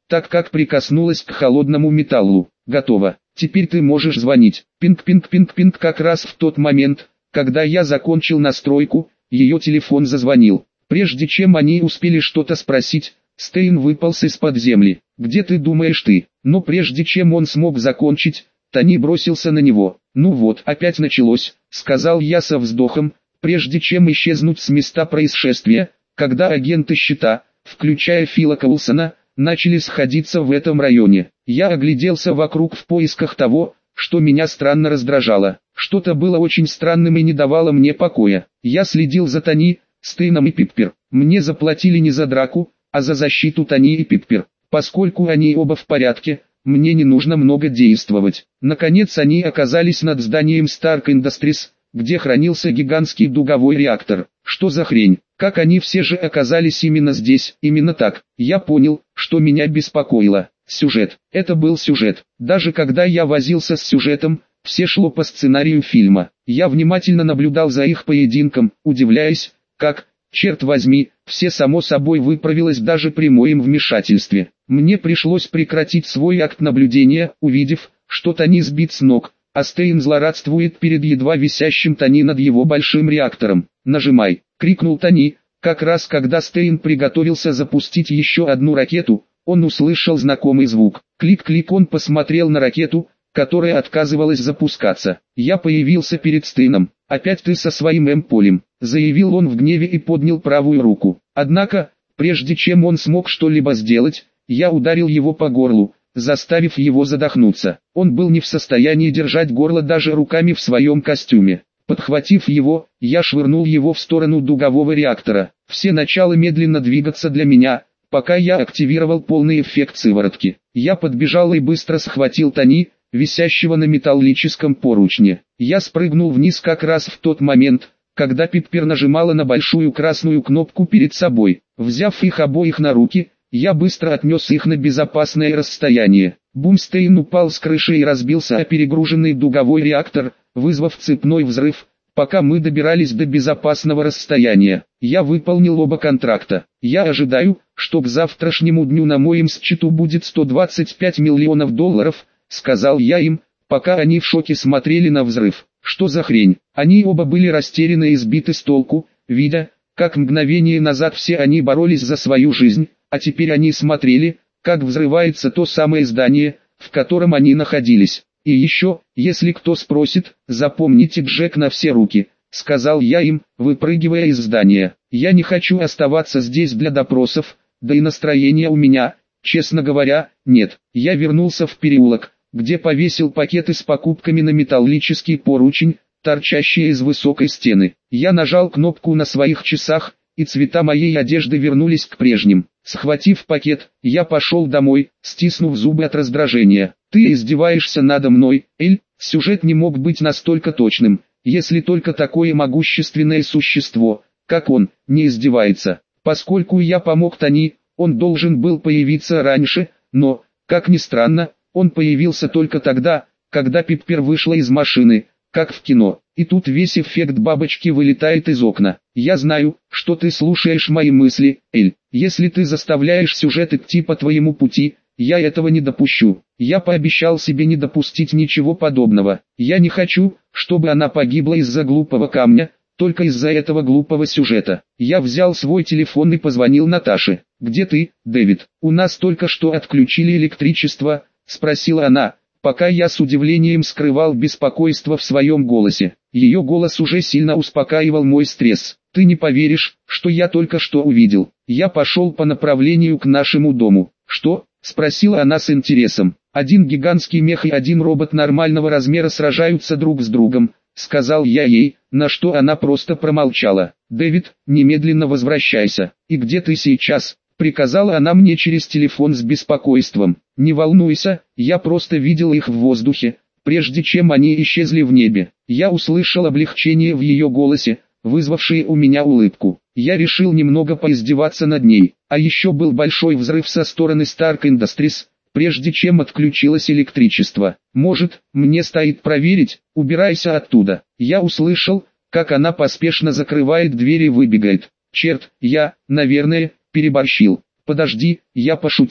так как прикоснулась к холодному металлу. Готово. Теперь ты можешь звонить. Пинг-пинг-пинг-пинг. Как раз в тот момент, когда я закончил настройку, ее телефон зазвонил. Прежде чем они успели что-то спросить, Стейн выполз из-под земли. «Где ты думаешь ты?» Но прежде чем он смог закончить, Тони бросился на него. «Ну вот, опять началось», — сказал я со вздохом, прежде чем исчезнуть с места происшествия, когда агенты щита, включая Фила Коулсона, начали сходиться в этом районе. Я огляделся вокруг в поисках того, что меня странно раздражало. Что-то было очень странным и не давало мне покоя. Я следил за Тони, Стейном и Пиппер. Мне заплатили не за драку, а за защиту Тони и Пиппер. Поскольку они оба в порядке, мне не нужно много действовать. Наконец они оказались над зданием Stark Industries, где хранился гигантский дуговой реактор. Что за хрень? Как они все же оказались именно здесь? Именно так. Я понял, что меня беспокоило. Сюжет. Это был сюжет. Даже когда я возился с сюжетом, все шло по сценарию фильма. Я внимательно наблюдал за их поединком, удивляясь, как, черт возьми, все само собой выправилось даже при моем вмешательстве. Мне пришлось прекратить свой акт наблюдения, увидев, что Тони сбит с ног, а Стейн злорадствует перед едва висящим Тони над его большим реактором. «Нажимай!» — крикнул Тони. Как раз когда Стейн приготовился запустить еще одну ракету, он услышал знакомый звук. Клик-клик. Он посмотрел на ракету, которая отказывалась запускаться. Я появился перед Стейном. «Опять ты со своим М-полем», — заявил он в гневе и поднял правую руку. Однако, прежде чем он смог что-либо сделать, я ударил его по горлу, заставив его задохнуться. Он был не в состоянии держать горло даже руками в своем костюме. Подхватив его, я швырнул его в сторону дугового реактора. Все начало медленно двигаться для меня, пока я активировал полный эффект сыворотки. Я подбежал и быстро схватил Тони, висящего на металлическом поручне. Я спрыгнул вниз как раз в тот момент, когда Пиппер нажимала на большую красную кнопку перед собой. Взяв их обоих на руки, я быстро отнес их на безопасное расстояние. Бумстейн упал с крыши и разбился о перегруженный дуговой реактор, вызвав цепной взрыв. Пока мы добирались до безопасного расстояния, я выполнил оба контракта. Я ожидаю, что к завтрашнему дню на моем счету будет сто двадцать пять миллионов долларов, сказал я им, пока они в шоке смотрели на взрыв. Что за хрень? Они оба были растеряны и сбиты с толку, видя, как мгновение назад все они боролись за свою жизнь, а теперь они смотрели, как взрывается то самое здание, в котором они находились. И еще, если кто спросит, запомните Джек на все руки, сказал я им, выпрыгивая из здания. Я не хочу оставаться здесь для допросов, да и настроения у меня, честно говоря, нет. Я вернулся в переулок, где повесил пакеты с покупками на металлический поручень, торчащий из высокой стены. Я нажал кнопку на своих часах, и цвета моей одежды вернулись к прежним. Схватив пакет, я пошел домой, стиснув зубы от раздражения. «Ты издеваешься надо мной, Эль?» Сюжет не мог быть настолько точным, если только такое могущественное существо, как он, не издевается. Поскольку я помог Тони, он должен был появиться раньше, но, как ни странно, он появился только тогда, когда Пиппер вышла из машины, как в кино. И тут весь эффект бабочки вылетает из окна. Я знаю, что ты слушаешь мои мысли, Эль. Если ты заставляешь сюжет идти по твоему пути, я этого не допущу. Я пообещал себе не допустить ничего подобного. Я не хочу, чтобы она погибла из-за глупого камня, только из-за этого глупого сюжета. Я взял свой телефон и позвонил Наташе. «Где ты, Дэвид? У нас только что отключили электричество», — спросила она, пока я с удивлением скрывал беспокойство в своем голосе. Ее голос уже сильно успокаивал мой стресс. «Ты не поверишь, что я только что увидел. Я пошел по направлению к нашему дому». «Что?» — спросила она с интересом. «Один гигантский мех и один робот нормального размера сражаются друг с другом», — сказал я ей, на что она просто промолчала. «Дэвид, немедленно возвращайся. И где ты сейчас?» — приказала она мне через телефон с беспокойством. «Не волнуйся, я просто видел их в воздухе, прежде чем они исчезли в небе». Я услышал облегчение в ее голосе, вызвавшее у меня улыбку. Я решил немного поиздеваться над ней. А еще был большой взрыв со стороны Stark Industries, прежде чем отключилось электричество. «Может, мне стоит проверить? Убирайся оттуда». Я услышал, как она поспешно закрывает дверь и выбегает. Черт, я, наверное, переборщил. «Подожди, я пошутил.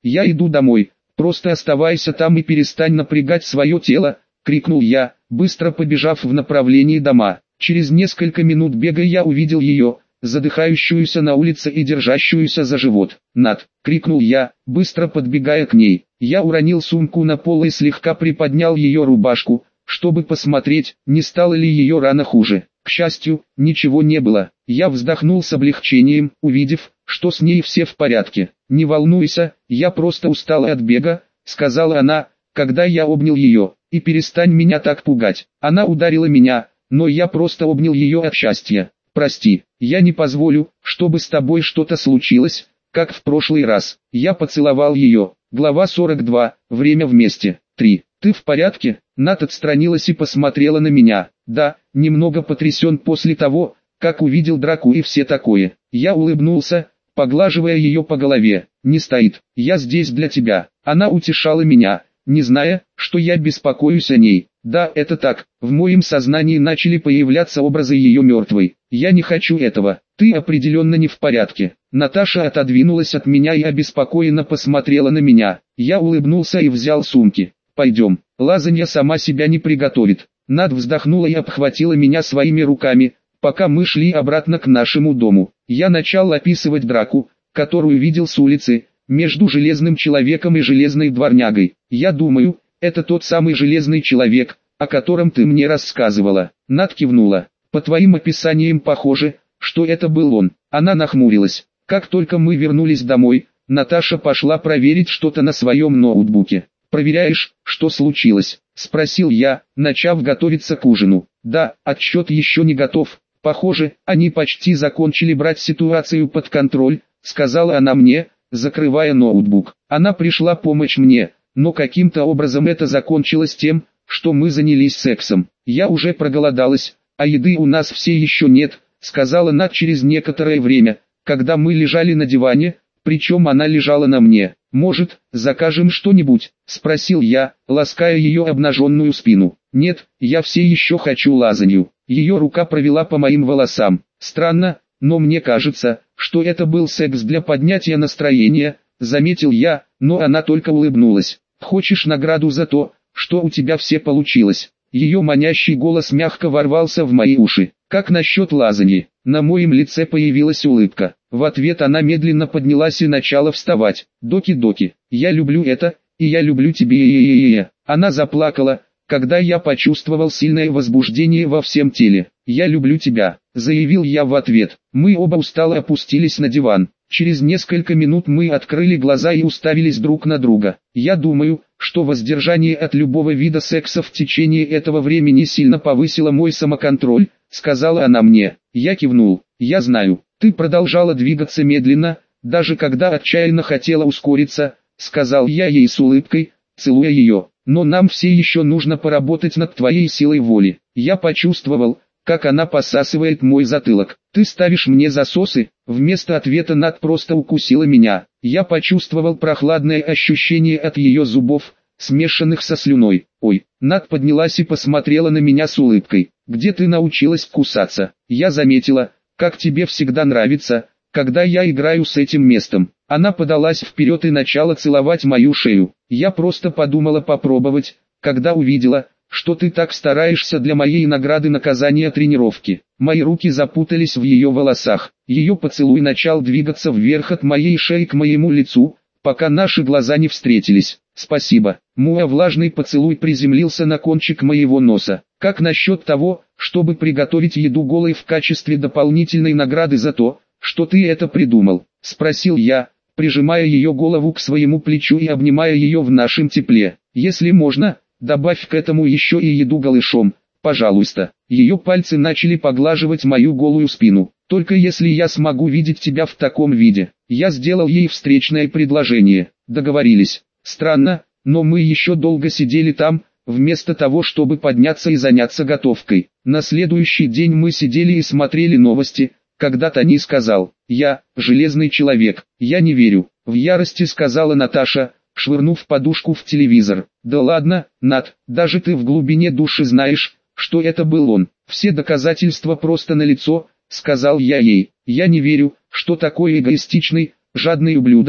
Я иду домой, просто оставайся там и перестань напрягать свое тело, крикнул я, быстро побежав в направлении дома. Через несколько минут бега я увидел ее, задыхающуюся на улице и держащуюся за живот. «Над!» — крикнул я, быстро подбегая к ней. Я уронил сумку на пол и слегка приподнял ее рубашку, чтобы посмотреть, не стало ли ее рана хуже. К счастью, ничего не было. Я вздохнул с облегчением, увидев, что с ней все в порядке. «Не волнуйся, я просто устала от бега», — сказала она, когда я обнял ее. «И перестань меня так пугать». Она ударила меня, но я просто обнял ее от счастья. «Прости, я не позволю, чтобы с тобой что-то случилось, как в прошлый раз». Я поцеловал ее. Глава сорок два. Время вместе. три. «Ты в порядке?» Нат отстранилась и посмотрела на меня. «Да, немного потрясен после того, как увидел драку и все такое». Я улыбнулся, поглаживая ее по голове. «Не стоит, я здесь для тебя». Она утешала меня, не зная, что я беспокоюсь о ней. Да, это так, в моем сознании начали появляться образы ее мертвой. Я не хочу этого, ты определенно не в порядке. Наташа отодвинулась от меня и обеспокоенно посмотрела на меня. Я улыбнулся и взял сумки. «Пойдем, лазанья сама себя не приготовит». Над вздохнула и обхватила меня своими руками, пока мы шли обратно к нашему дому. Я начал описывать драку, которую видел с улицы, между Железным Человеком и Железной Дворнягой. «Я думаю, это тот самый Железный Человек, о котором ты мне рассказывала». Над кивнула. «По твоим описаниям похоже, что это был он». Она нахмурилась. Как только мы вернулись домой, Наташа пошла проверить что-то на своем ноутбуке. «Проверяешь, что случилось?» — спросил я, начав готовиться к ужину. «Да, отсчет еще не готов. Похоже, они почти закончили брать ситуацию под контроль», — сказала она мне, закрывая ноутбук. Она пришла помочь мне, но каким-то образом это закончилось тем, что мы занялись сексом. «Я уже проголодалась, а еды у нас все еще нет», — сказала Нат через некоторое время, когда мы лежали на диване, причем она лежала на мне. «Может, закажем что-нибудь?» — спросил я, лаская ее обнаженную спину. «Нет, я все еще хочу лазанью». Ее рука провела по моим волосам. «Странно, но мне кажется, что это был секс для поднятия настроения», — заметил я, но она только улыбнулась. «Хочешь награду за то, что у тебя все получилось?» Ее манящий голос мягко ворвался в мои уши. «Как насчет лазаньи?» На моем лице появилась улыбка. В ответ она медленно поднялась и начала вставать. «Доки-доки, я люблю это, и я люблю тебя». Она заплакала, когда я почувствовал сильное возбуждение во всем теле. «Я люблю тебя», — заявил я в ответ. Мы оба устало опустились на диван. Через несколько минут мы открыли глаза и уставились друг на друга. «Я думаю, что воздержание от любого вида секса в течение этого времени сильно повысило мой самоконтроль», — сказала она мне. Я кивнул. «Я знаю, ты продолжала двигаться медленно, даже когда отчаянно хотела ускориться», — сказал я ей с улыбкой, целуя ее. «Но нам все еще нужно поработать над твоей силой воли». Я почувствовал, как она посасывает мой затылок. «Ты ставишь мне засосы?» Вместо ответа Нат просто укусила меня. Я почувствовал прохладное ощущение от ее зубов, смешанных со слюной. «Ой». Нат поднялась и посмотрела на меня с улыбкой. «Где ты научилась кусаться?» «Я заметила, как тебе всегда нравится, когда я играю с этим местом». Она подалась вперед и начала целовать мою шею. «Я просто подумала попробовать, когда увидела, что ты так стараешься для моей награды наказания тренировки». Мои руки запутались в ее волосах. Ее поцелуй начал двигаться вверх от моей шеи к моему лицу, пока наши глаза не встретились. «Спасибо». Мой влажный поцелуй приземлился на кончик моего носа. «Как насчет того, чтобы приготовить еду голой в качестве дополнительной награды за то, что ты это придумал?» — спросил я, прижимая ее голову к своему плечу и обнимая ее в нашем тепле. «Если можно, добавь к этому еще и еду голышом, пожалуйста». Ее пальцы начали поглаживать мою голую спину. «Только если я смогу видеть тебя в таком виде». Я сделал ей встречное предложение. Договорились. Странно, но мы еще долго сидели там, вместо того, чтобы подняться и заняться готовкой. На следующий день мы сидели и смотрели новости, когда Тони сказал: «Я, Железный Человек, я не верю», — в ярости сказала Наташа, швырнув подушку в телевизор. «Да ладно, Нат, даже ты в глубине души знаешь, что это был он. Все доказательства просто налицо», — сказал я ей. «Я не верю, что такой эгоистичный, жадный ублюдок,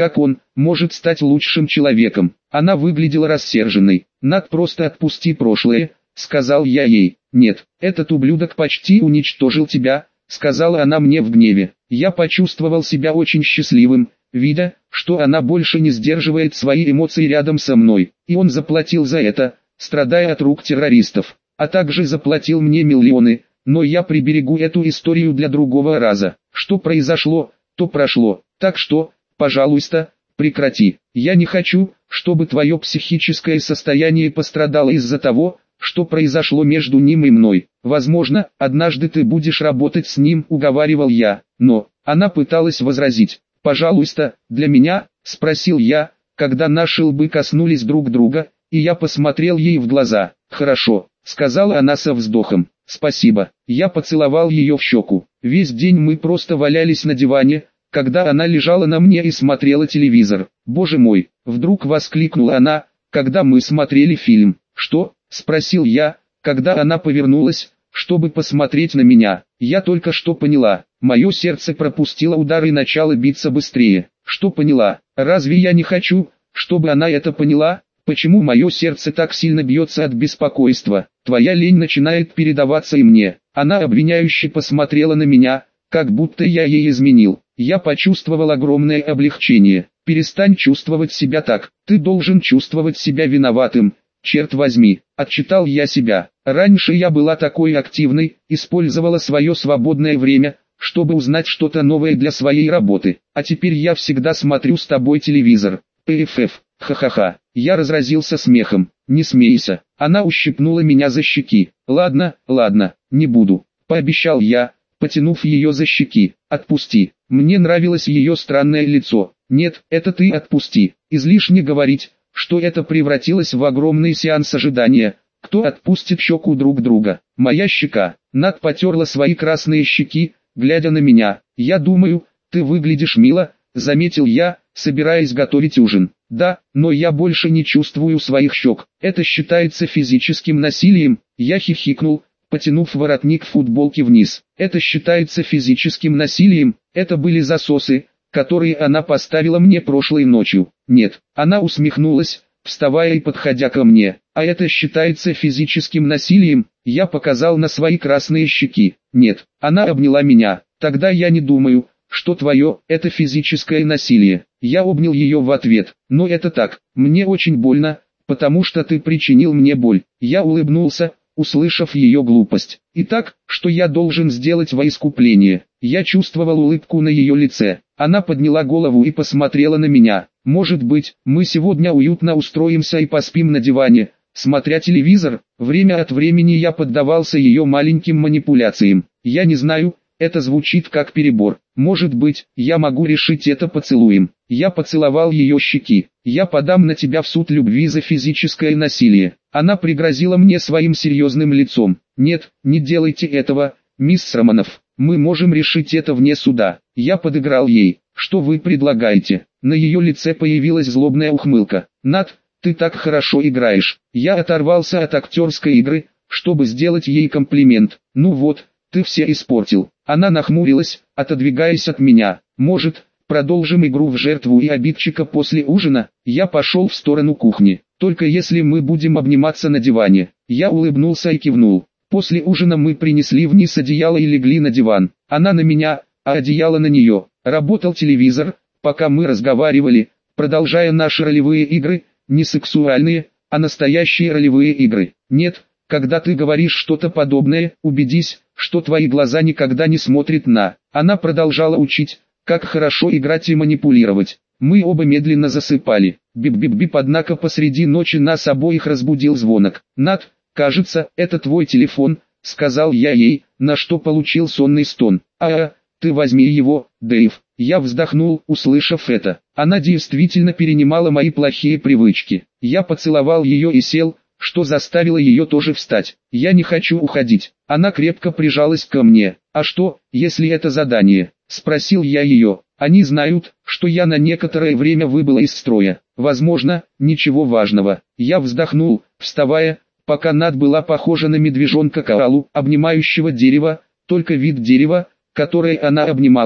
Как он может стать лучшим человеком? Она выглядела рассерженной. «Над, просто отпусти прошлое», — сказал я ей. «Нет, этот ублюдок почти уничтожил тебя», — сказала она мне в гневе. Я почувствовал себя очень счастливым, видя, что она больше не сдерживает свои эмоции рядом со мной. И он заплатил за это, страдая от рук террористов. А также заплатил мне миллионы, но я приберегу эту историю для другого раза. Что произошло, то прошло. Так что, пожалуйста, прекрати. Я не хочу, чтобы твое психическое состояние пострадало из-за того, что произошло между ним и мной. Возможно, однажды ты будешь работать с ним, уговаривал я, но она пыталась возразить. «Пожалуйста, для меня?» – спросил я, когда наши лбы коснулись друг друга, и я посмотрел ей в глаза. «Хорошо», – сказала она со вздохом. «Спасибо». Я поцеловал ее в щеку. Весь день мы просто валялись на диване, когда она лежала на мне и смотрела телевизор. «Боже мой!» – вдруг воскликнула она, когда мы смотрели фильм. «Что?» – спросил я, когда она повернулась, чтобы посмотреть на меня. Я только что поняла. Мое сердце пропустило удар и начало биться быстрее. Что поняла? Разве я не хочу, чтобы она это поняла? Почему мое сердце так сильно бьется от беспокойства? Твоя лень начинает передаваться и мне. Она обвиняюще посмотрела на меня, как будто я ей изменил. Я почувствовал огромное облегчение. Перестань чувствовать себя так. Ты должен чувствовать себя виноватым. Черт возьми, отчитал я себя. Раньше я была такой активной, использовала свое свободное время, чтобы узнать что-то новое для своей работы. А теперь я всегда смотрю с тобой телевизор. ПФФ, ха-ха-ха. Я разразился смехом. Не смейся. Она ущипнула меня за щеки. Ладно, ладно, не буду. Пообещал я, потянув ее за щеки. Отпусти. Мне нравилось ее странное лицо. Нет, это ты отпусти. Излишне говорить, что это превратилось в огромный сеанс ожидания. Кто отпустит щеку друг друга? Моя щека. Над потерла свои красные щеки, глядя на меня. «Я думаю, ты выглядишь мило», — заметил я, собираясь готовить ужин. «Да, но я больше не чувствую своих щек. Это считается физическим насилием». Я хихикнул, потянув воротник футболки вниз. «Это считается физическим насилием. Это были засосы, которые она поставила мне прошлой ночью». «Нет». Она усмехнулась, вставая и подходя ко мне. «А это считается физическим насилием?» Я показал на свои красные щеки. «Нет». Она обняла меня. «Тогда я не думаю, что твое – это физическое насилие». Я обнял ее в ответ. «Но это так. Мне очень больно, потому что ты причинил мне боль». Я улыбнулся, услышав ее глупость. «Итак, что я должен сделать во искупление?» Я чувствовал улыбку на ее лице. Она подняла голову и посмотрела на меня. «Может быть, мы сегодня уютно устроимся и поспим на диване, смотря телевизор?» Время от времени я поддавался ее маленьким манипуляциям. Я не знаю, это звучит как перебор. Может быть, я могу решить это поцелуем. Я поцеловал ее щеки. «Я подам на тебя в суд любви за физическое насилие». Она пригрозила мне своим серьезным лицом. «Нет, не делайте этого, мисс Романов. Мы можем решить это вне суда». Я подыграл ей. «Что вы предлагаете?» На ее лице появилась злобная ухмылка. «Над, ты так хорошо играешь». Я оторвался от актерской игры, чтобы сделать ей комплимент. «Ну вот, ты все испортил». Она нахмурилась, отодвигаясь от меня. «Может, продолжим игру в жертву и обидчика после ужина?» Я пошел в сторону кухни. «Только если мы будем обниматься на диване». Я улыбнулся и кивнул. После ужина мы принесли вниз одеяло и легли на диван. Она на меня, а одеяло на нее. Работал телевизор, пока мы разговаривали, продолжая наши ролевые игры, не сексуальные, а настоящие ролевые игры. «Нет, когда ты говоришь что-то подобное, убедись, что твои глаза никогда не смотрят на». Она продолжала учить, как хорошо играть и манипулировать. Мы оба медленно засыпали. Бип-бип-бип, однако посреди ночи нас обоих разбудил звонок. «Над, кажется, это твой телефон», — сказал я ей, на что получил сонный стон. «А, ты возьми его, Дэйв». Я вздохнул, услышав это. Она действительно перенимала мои плохие привычки. Я поцеловал ее и сел, что заставило ее тоже встать. «Я не хочу уходить». Она крепко прижалась ко мне. «А что, если это задание?» — спросил я ее. «Они знают, что я на некоторое время выбыла из строя. Возможно, ничего важного». Я вздохнул, вставая, пока Над была похожа на медвежонка-коалу, обнимающего дерево, только вид дерева, которое она обнимала,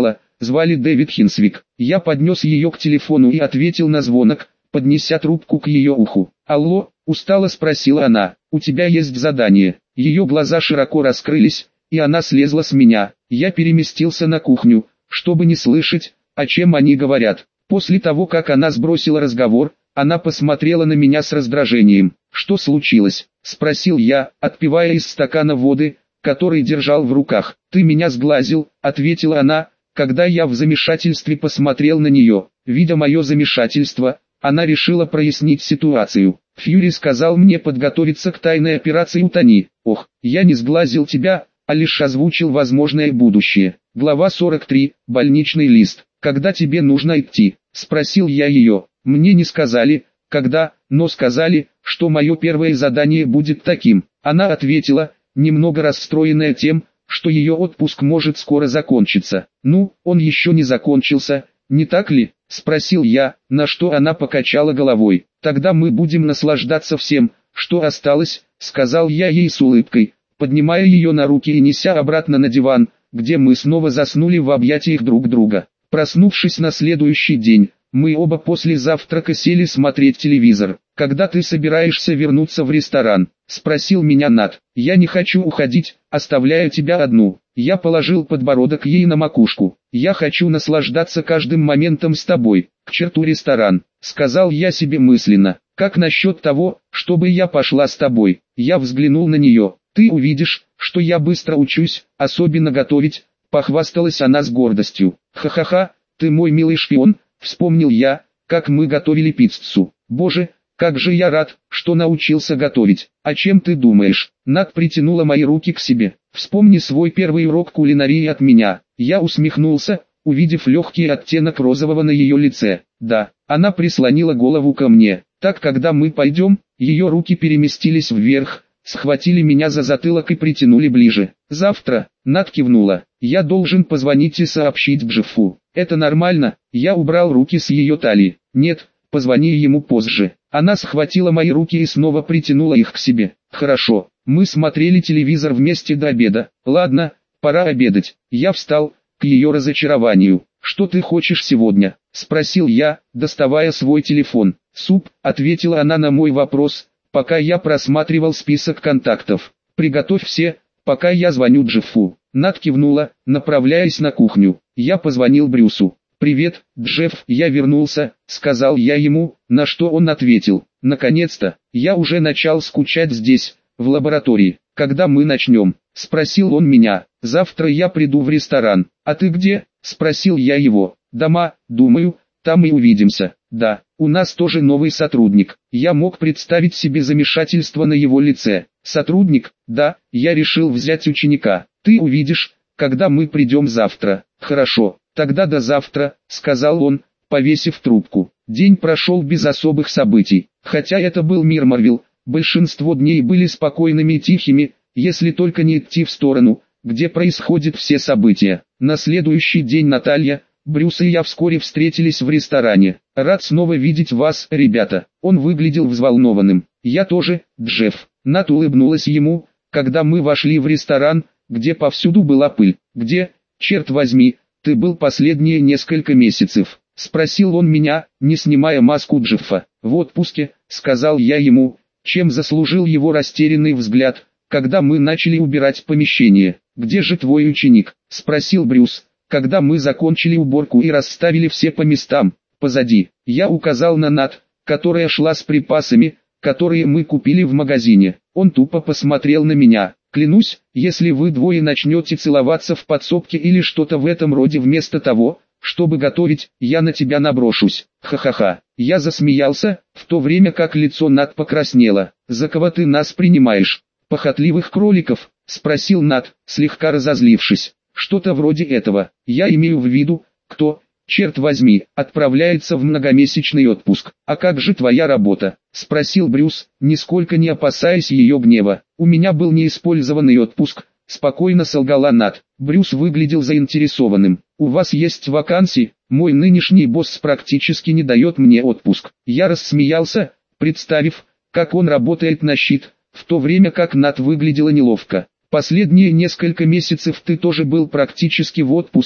Звали Дэвид Хинсвик. Я поднес ее к телефону и ответил на звонок, поднеся трубку к ее уху. «Алло?» – устало спросила она. «У тебя есть задание». Ее глаза широко раскрылись, и она слезла с меня. Я переместился на кухню, чтобы не слышать, о чем они говорят. После того, как она сбросила разговор, она посмотрела на меня с раздражением. «Что случилось?» – спросил я, отпивая из стакана воды, который держал в руках. «Ты меня сглазил», – ответила она, когда я в замешательстве посмотрел на нее. Видя мое замешательство, она решила прояснить ситуацию. «Фьюри сказал мне подготовиться к тайной операции у Тони». «Ох, я не сглазил тебя, а лишь озвучил возможное будущее». Глава сорок три. Больничный лист. «Когда тебе нужно идти?» – спросил я ее. Мне не сказали, когда, но сказали, что мое первое задание будет таким. Она ответила, немного расстроенная тем, что ее отпуск может скоро закончиться. «Ну, он еще не закончился, не так ли?» – спросил я, на что она покачала головой. «Тогда мы будем наслаждаться всем, что осталось», – сказал я ей с улыбкой, поднимая ее на руки и неся обратно на диван, где мы снова заснули в объятиях друг друга. Проснувшись на следующий день, мы оба после завтрака сели смотреть телевизор. «Когда ты собираешься вернуться в ресторан?» – спросил меня Нат. «Я не хочу уходить, оставляя тебя одну». Я положил подбородок ей на макушку. «Я хочу наслаждаться каждым моментом с тобой. К черту ресторан», – сказал я себе мысленно. «Как насчет того, чтобы я пошла с тобой?» Я взглянул на нее. «Ты увидишь, что я быстро учусь, особенно готовить», – похвасталась она с гордостью. «Ха-ха-ха, ты мой милый шпион», – вспомнил я, как мы готовили пиццу. «Боже, как же я рад, что научился готовить. А чем ты думаешь?» Нат притянула мои руки к себе. «Вспомни свой первый урок кулинарии от меня». Я усмехнулся, увидев легкий оттенок розового на ее лице. «Да». Она прислонила голову ко мне. «Так, когда мы пойдем?» Ее руки переместились вверх, схватили меня за затылок и притянули ближе. «Завтра», — Нат кивнула. «Я должен позвонить и сообщить Джеффу». «Это нормально?» Я убрал руки с ее талии. «Нет, позвони ему позже». Она схватила мои руки и снова притянула их к себе. «Хорошо». Мы смотрели телевизор вместе до обеда. «Ладно, пора обедать». Я встал, к ее разочарованию. «Что ты хочешь сегодня?» – спросил я, доставая свой телефон. «Суп», – ответила она на мой вопрос, пока я просматривал список контактов. «Приготовь все, пока я звоню Джеффу». Нат кивнула, направляясь на кухню. Я позвонил Брюсу. «Привет, Джефф, я вернулся», — сказал я ему, на что он ответил. «Наконец-то, я уже начал скучать здесь, в лаборатории. Когда мы начнем?» — спросил он меня. «Завтра я приду в ресторан. А ты где?» — спросил я его. «Дома, думаю, там и увидимся». «Да, у нас тоже новый сотрудник». Я мог представить себе замешательство на его лице. «Сотрудник? Да, я решил взять ученика. Ты увидишь, когда мы придем завтра». «Хорошо, тогда до завтра», — сказал он, повесив трубку. День прошел без особых событий. Хотя это был мир Марвел, большинство дней были спокойными и тихими, если только не идти в сторону, где происходят все события. На следующий день Наталья, Брюс и я вскоре встретились в ресторане. «Рад снова видеть вас, ребята». Он выглядел взволнованным. «Я тоже, Джефф». Нат улыбнулась ему, когда мы вошли в ресторан, где повсюду была пыль. «Где, черт возьми, ты был последние несколько месяцев?» — спросил он меня, не снимая маску Джеффа. «В отпуске», — сказал я ему, чем заслужил его растерянный взгляд, когда мы начали убирать помещение. «Где же твой ученик?» — спросил Брюс, когда мы закончили уборку и расставили все по местам. «Позади». Я указал на Нат, которая шла с припасами, которые мы купили в магазине. Он тупо посмотрел на меня. «Клянусь, если вы двое начнете целоваться в подсобке или что-то в этом роде вместо того, чтобы готовить, я на тебя наброшусь». Ха-ха-ха. Я засмеялся, в то время как лицо Нат покраснело. «За кого ты нас принимаешь? Похотливых кроликов?» — спросил Нат, слегка разозлившись. «Что-то вроде этого. Я имею в виду, кто, черт возьми, отправляется в многомесячный отпуск. А как же твоя работа?» — спросил Брюс, нисколько не опасаясь ее гнева. «У меня был неиспользованный отпуск», — спокойно солгала Нат. Брюс выглядел заинтересованным. «У вас есть вакансии? Мой нынешний босс практически не дает мне отпуск». Я рассмеялся, представив, как он работает на щит, в то время как Нат выглядела неловко. «Последние несколько месяцев ты тоже был практически в отпуске», —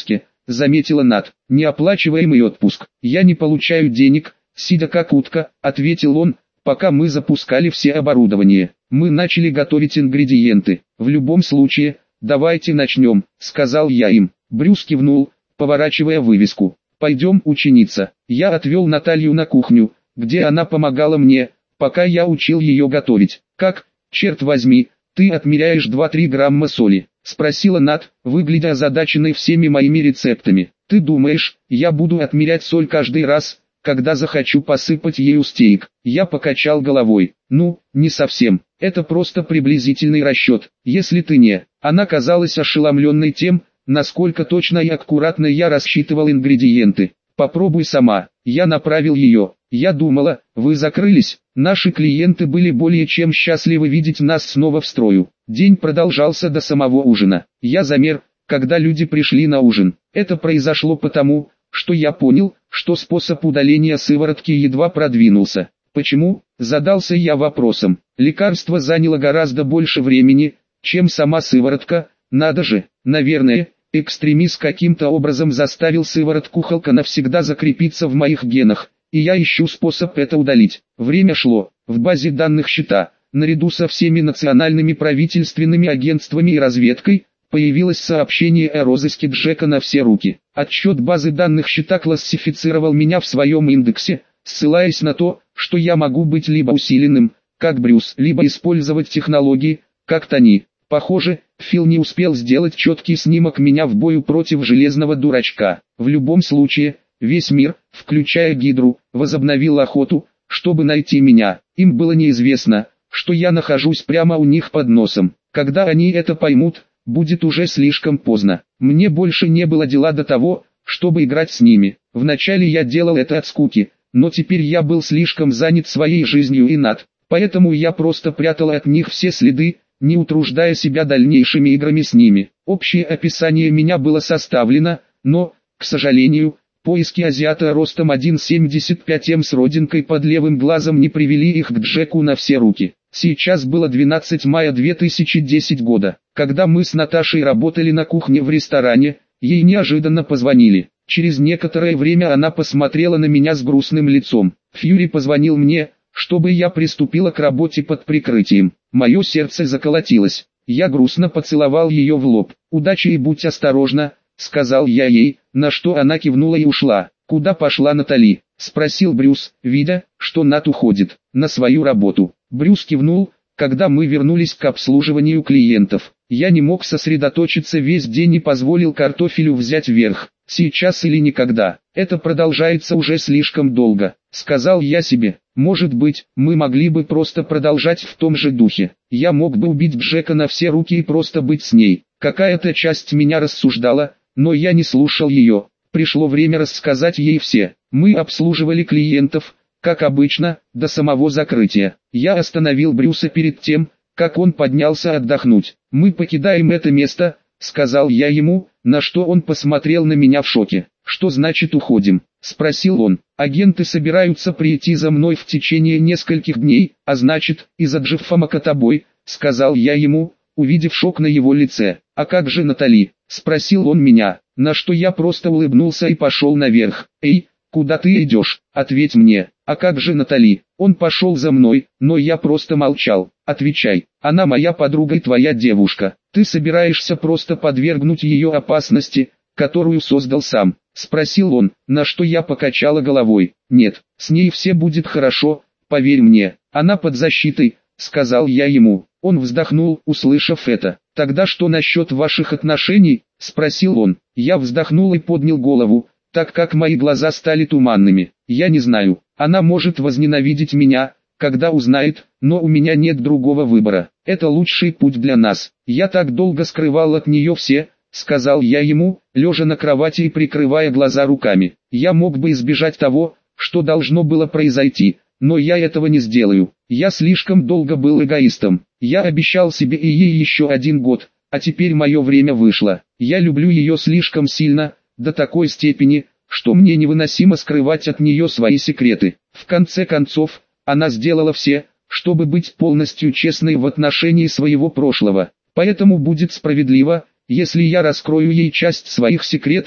заметила Нат. Неоплачиваемый отпуск. Я не получаю денег, сидя как утка, ответил он, пока мы запускали все оборудование. Мы начали готовить ингредиенты. В любом случае, давайте начнем, сказал я им. Брюс кивнул, поворачивая вывеску. Пойдем, ученица. Я отвел Наталью на кухню, где она помогала мне, пока я учил ее готовить. Как, черт возьми, ты отмеряешь два-три грамма соли? Спросила Нат, выглядя озадаченной всеми моими рецептами. Ты думаешь, я буду отмерять соль каждый раз, когда захочу посыпать ею стейк? Я покачал головой. Ну, не совсем. Это просто приблизительный расчет. Если ты не... Она казалась ошеломленной тем, насколько точно и аккуратно я рассчитывал ингредиенты. Попробуй сама. Я направил ее. Я думала, вы закрылись. Наши клиенты были более чем счастливы видеть нас снова в строю. День продолжался до самого ужина. Я замер, когда люди пришли на ужин. Это произошло потому, что я понял, что способ удаления сыворотки едва продвинулся. Почему? Задался я вопросом. Лекарство заняло гораздо больше времени, чем сама сыворотка. Надо же, наверное, экстремист каким-то образом заставил сыворотку Халка навсегда закрепиться в моих генах, и я ищу способ это удалить. Время шло. В базе данных счета, наряду со всеми национальными правительственными агентствами и разведкой, появилось сообщение о розыске Джека на все руки. Отчет базы данных счета классифицировал меня в своем индексе, ссылаясь на то, что я могу быть либо усиленным, как Брюс, либо использовать технологии, как Тони. Похоже, Фил не успел сделать четкий снимок меня в бою против железного дурачка. В любом случае, весь мир, включая Гидру, возобновил охоту, чтобы найти меня. Им было неизвестно, что я нахожусь прямо у них под носом. Когда они это поймут, будет уже слишком поздно. Мне больше не было дела до того, чтобы играть с ними. Вначале я делал это от скуки, но теперь я был слишком занят своей жизнью и Нат, поэтому я просто прятал от них все следы, не утруждая себя дальнейшими играми с ними. Общее описание меня было составлено, но, к сожалению, поиски азиата ростом один семьдесят пять эм с родинкой под левым глазом не привели их к Джеку на все руки. Сейчас было двенадцатое мая две тысячи десятого года. Когда мы с Наташей работали на кухне в ресторане, ей неожиданно позвонили. Через некоторое время она посмотрела на меня с грустным лицом. Фьюри позвонил мне, чтобы я приступила к работе под прикрытием. Мое сердце заколотилось. Я грустно поцеловал ее в лоб. «Удачи и будь осторожна», — сказал я ей, на что она кивнула и ушла. «Куда пошла Натали?» — спросил Брюс, видя, что Нат уходит. «На свою работу». Брюс кивнул, когда мы вернулись к обслуживанию клиентов. Я не мог сосредоточиться весь день и позволил картофелю взять верх. Сейчас или никогда. Это продолжается уже слишком долго, сказал я себе. Может быть, мы могли бы просто продолжать в том же духе. Я мог бы убить Джека на все руки и просто быть с ней. Какая-то часть меня рассуждала, но я не слушал ее. Пришло время рассказать ей все. Мы обслуживали клиентов, как обычно, до самого закрытия. Я остановил Брюса перед тем, как он поднялся отдохнуть. «Мы покидаем это место», — сказал я ему, на что он посмотрел на меня в шоке. «Что значит уходим?» — спросил он. «Агенты собираются прийти за мной в течение нескольких дней, а значит, из-за Джеффа Макатобой», — сказал я ему, увидев шок на его лице. «А как же Натали?» — спросил он меня, на что я просто улыбнулся и пошел наверх. «Эй, куда ты идешь? Ответь мне. А как же Натали?» Он пошел за мной, но я просто молчал. «Отвечай, она моя подруга и твоя девушка. Ты собираешься просто подвергнуть ее опасности, которую создал сам?» — спросил он, на что я покачала головой. «Нет, с ней все будет хорошо, поверь мне, она под защитой», — сказал я ему. Он вздохнул, услышав это. «Тогда что насчет ваших отношений?» — спросил он. Я вздохнул и поднял голову, так как мои глаза стали туманными. «Я не знаю, она может возненавидеть меня, когда узнает, но у меня нет другого выбора. Это лучший путь для нас. Я так долго скрывал от нее все», — сказал я ему, лежа на кровати и прикрывая глаза руками. «Я мог бы избежать того, что должно было произойти, но я этого не сделаю. Я слишком долго был эгоистом. Я обещал себе и ей еще один год, а теперь мое время вышло. Я люблю ее слишком сильно, до такой степени, что мне невыносимо скрывать от нее свои секреты. В конце концов, она сделала все, чтобы быть полностью честной в отношении своего прошлого. Поэтому будет справедливо, если я раскрою ей часть своих секретов,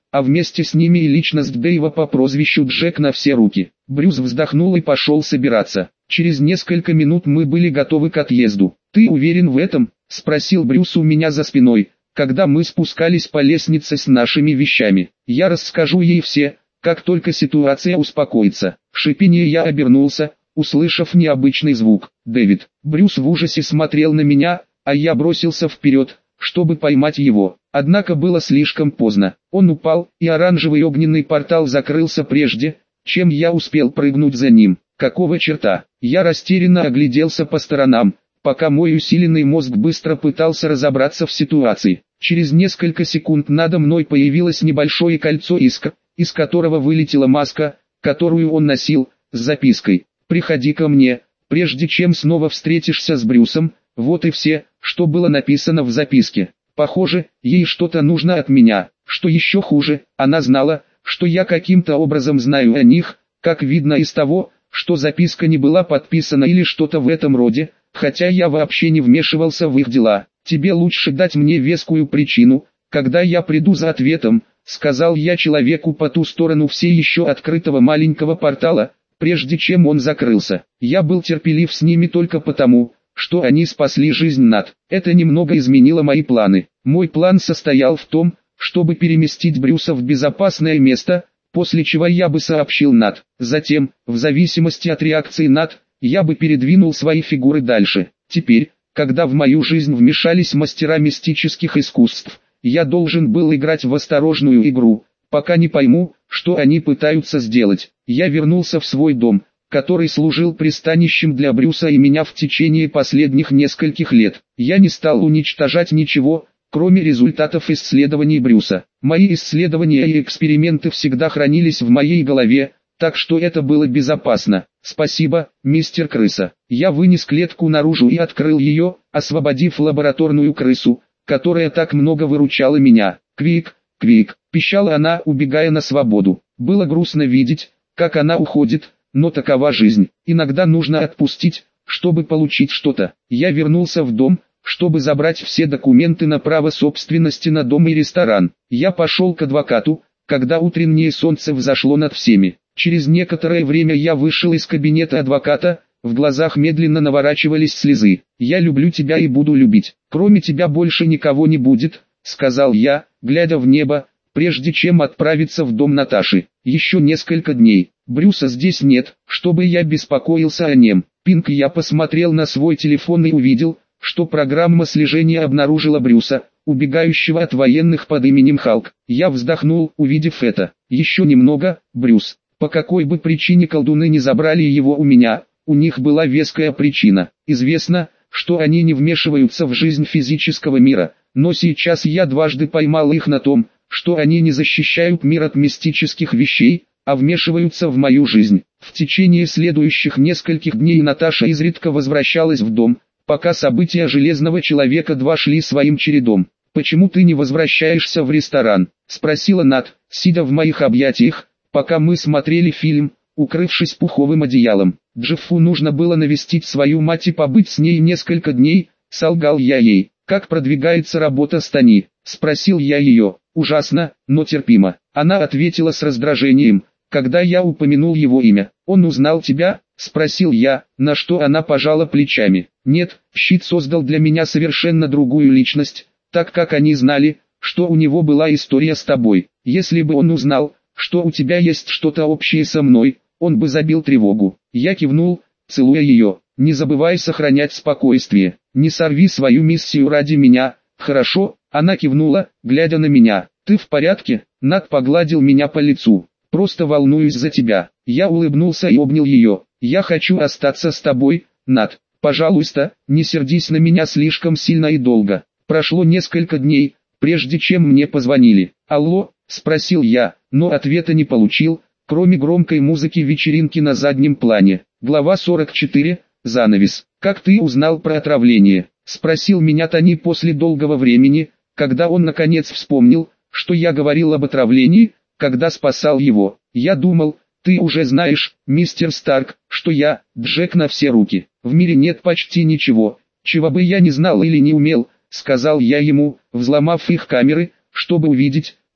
а вместе с ними и личность Дэйва по прозвищу Джек на все руки. Брюс вздохнул и пошел собираться. Через несколько минут мы были готовы к отъезду. «Ты уверен в этом?» – спросил Брюс у меня за спиной, когда мы спускались по лестнице с нашими вещами. «Я расскажу ей все, как только ситуация успокоится». В шипении я обернулся, услышав необычный звук. «Дэвид!» Брюс в ужасе смотрел на меня, а я бросился вперед, чтобы поймать его. Однако было слишком поздно. Он упал, и оранжевый огненный портал закрылся прежде, чем я успел прыгнуть за ним. Какого черта? Я растерянно огляделся по сторонам, пока мой усиленный мозг быстро пытался разобраться в ситуации. Через несколько секунд надо мной появилось небольшое кольцо искр, из которого вылетела маска, которую он носил, с запиской: «Приходи ко мне, прежде чем снова встретишься с Брюсом». Вот и все, что было написано в записке. Похоже, ей что-то нужно от меня. Что еще хуже, она знала, что я каким-то образом знаю о них, как видно из того, что записка не была подписана или что-то в этом роде, хотя я вообще не вмешивался в их дела. «Тебе лучше дать мне вескую причину, когда я приду за ответом», — сказал я человеку по ту сторону все еще открытого маленького портала, прежде чем он закрылся. Я был терпелив с ними только потому, что они спасли жизнь Нат. Это немного изменило мои планы. Мой план состоял в том, чтобы переместить Брюса в безопасное место, после чего я бы сообщил Нат. Затем, в зависимости от реакции Нат, я бы передвинул свои фигуры дальше. Теперь, когда в мою жизнь вмешались мастера мистических искусств, я должен был играть в осторожную игру, пока не пойму, что они пытаются сделать. Я вернулся в свой дом, который служил пристанищем для Брюса и меня в течение последних нескольких лет. Я не стал уничтожать ничего, кроме результатов исследований Брюса. Мои исследования и эксперименты всегда хранились в моей голове, так что это было безопасно. «Спасибо, мистер Крыса». Я вынес клетку наружу и открыл ее, освободив лабораторную крысу, которая так много выручала меня. «Квик, Квик», пищала она, убегая на свободу. Было грустно видеть, как она уходит, но такова жизнь. Иногда нужно отпустить, чтобы получить что-то. Я вернулся в дом, чтобы забрать все документы на право собственности на дом и ресторан. Я пошел к адвокату, когда утреннее солнце взошло над всеми. Через некоторое время я вышел из кабинета адвоката, в глазах медленно наворачивались слезы. «Я люблю тебя и буду любить. Кроме тебя больше никого не будет», — сказал я, глядя в небо, прежде чем отправиться в дом Наташи. Еще несколько дней. Брюса здесь нет, чтобы я беспокоился о нем. Пинг. Я посмотрел на свой телефон и увидел, что программа слежения обнаружила Брюса, убегающего от военных под именем Халк. Я вздохнул, увидев это. Еще немного, Брюс. По какой бы причине колдуны не забрали его у меня, у них была веская причина. Известно, что они не вмешиваются в жизнь физического мира, но сейчас я дважды поймал их на том, что они не защищают мир от мистических вещей, а вмешиваются в мою жизнь. В течение следующих нескольких дней Наташа изредка возвращалась в дом, пока события Железного Человека два шли своим чередом. «Почему ты не возвращаешься в ресторан?» — спросила Нат, сидя в моих объятиях, пока мы смотрели фильм, укрывшись пуховым одеялом. «Джеффу нужно было навестить свою мать и побыть с ней несколько дней», — солгал я ей. «Как продвигается работа с Тони?» — спросил я ее. «Ужасно, но терпимо». Она ответила с раздражением, когда я упомянул его имя. «Он узнал тебя?» — спросил я, на что она пожала плечами. «Нет, Щит создал для меня совершенно другую личность, так как они знали, что у него была история с тобой. Если бы он узнал, что у тебя есть что-то общее со мной, он бы забил тревогу». Я кивнул, целуя ее. «Не забывай сохранять спокойствие, не сорви свою миссию ради меня, хорошо?» Она кивнула, глядя на меня. «Ты в порядке?» Нат погладил меня по лицу. «Просто волнуюсь за тебя». Я улыбнулся и обнял ее. «Я хочу остаться с тобой, Нат. Пожалуйста, не сердись на меня слишком сильно и долго». Прошло несколько дней, прежде чем мне позвонили. «Алло?» — спросил я, но ответа не получил, кроме громкой музыки вечеринки на заднем плане. Глава сорок четыре. Занавес. «Как ты узнал про отравление?» — спросил меня Тони после долгого времени, когда он наконец вспомнил, что я говорил об отравлении, когда спасал его. «Я думал, ты уже знаешь, мистер Старк, что я, Джек на все руки. В мире нет почти ничего, чего бы я не знал или не умел», — сказал я ему, взломав их камеры, чтобы увидеть,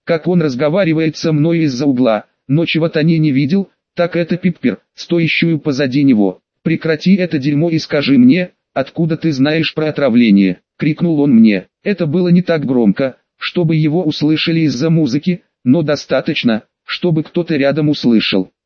как он разговаривает со мной из-за угла, но чего-то не не видел, так это Пиппер, стоящую позади него. «Прекрати это дерьмо и скажи мне, откуда ты знаешь про отравление?» — крикнул он мне. Это было не так громко, чтобы его услышали из-за музыки, но достаточно, чтобы кто-то рядом услышал.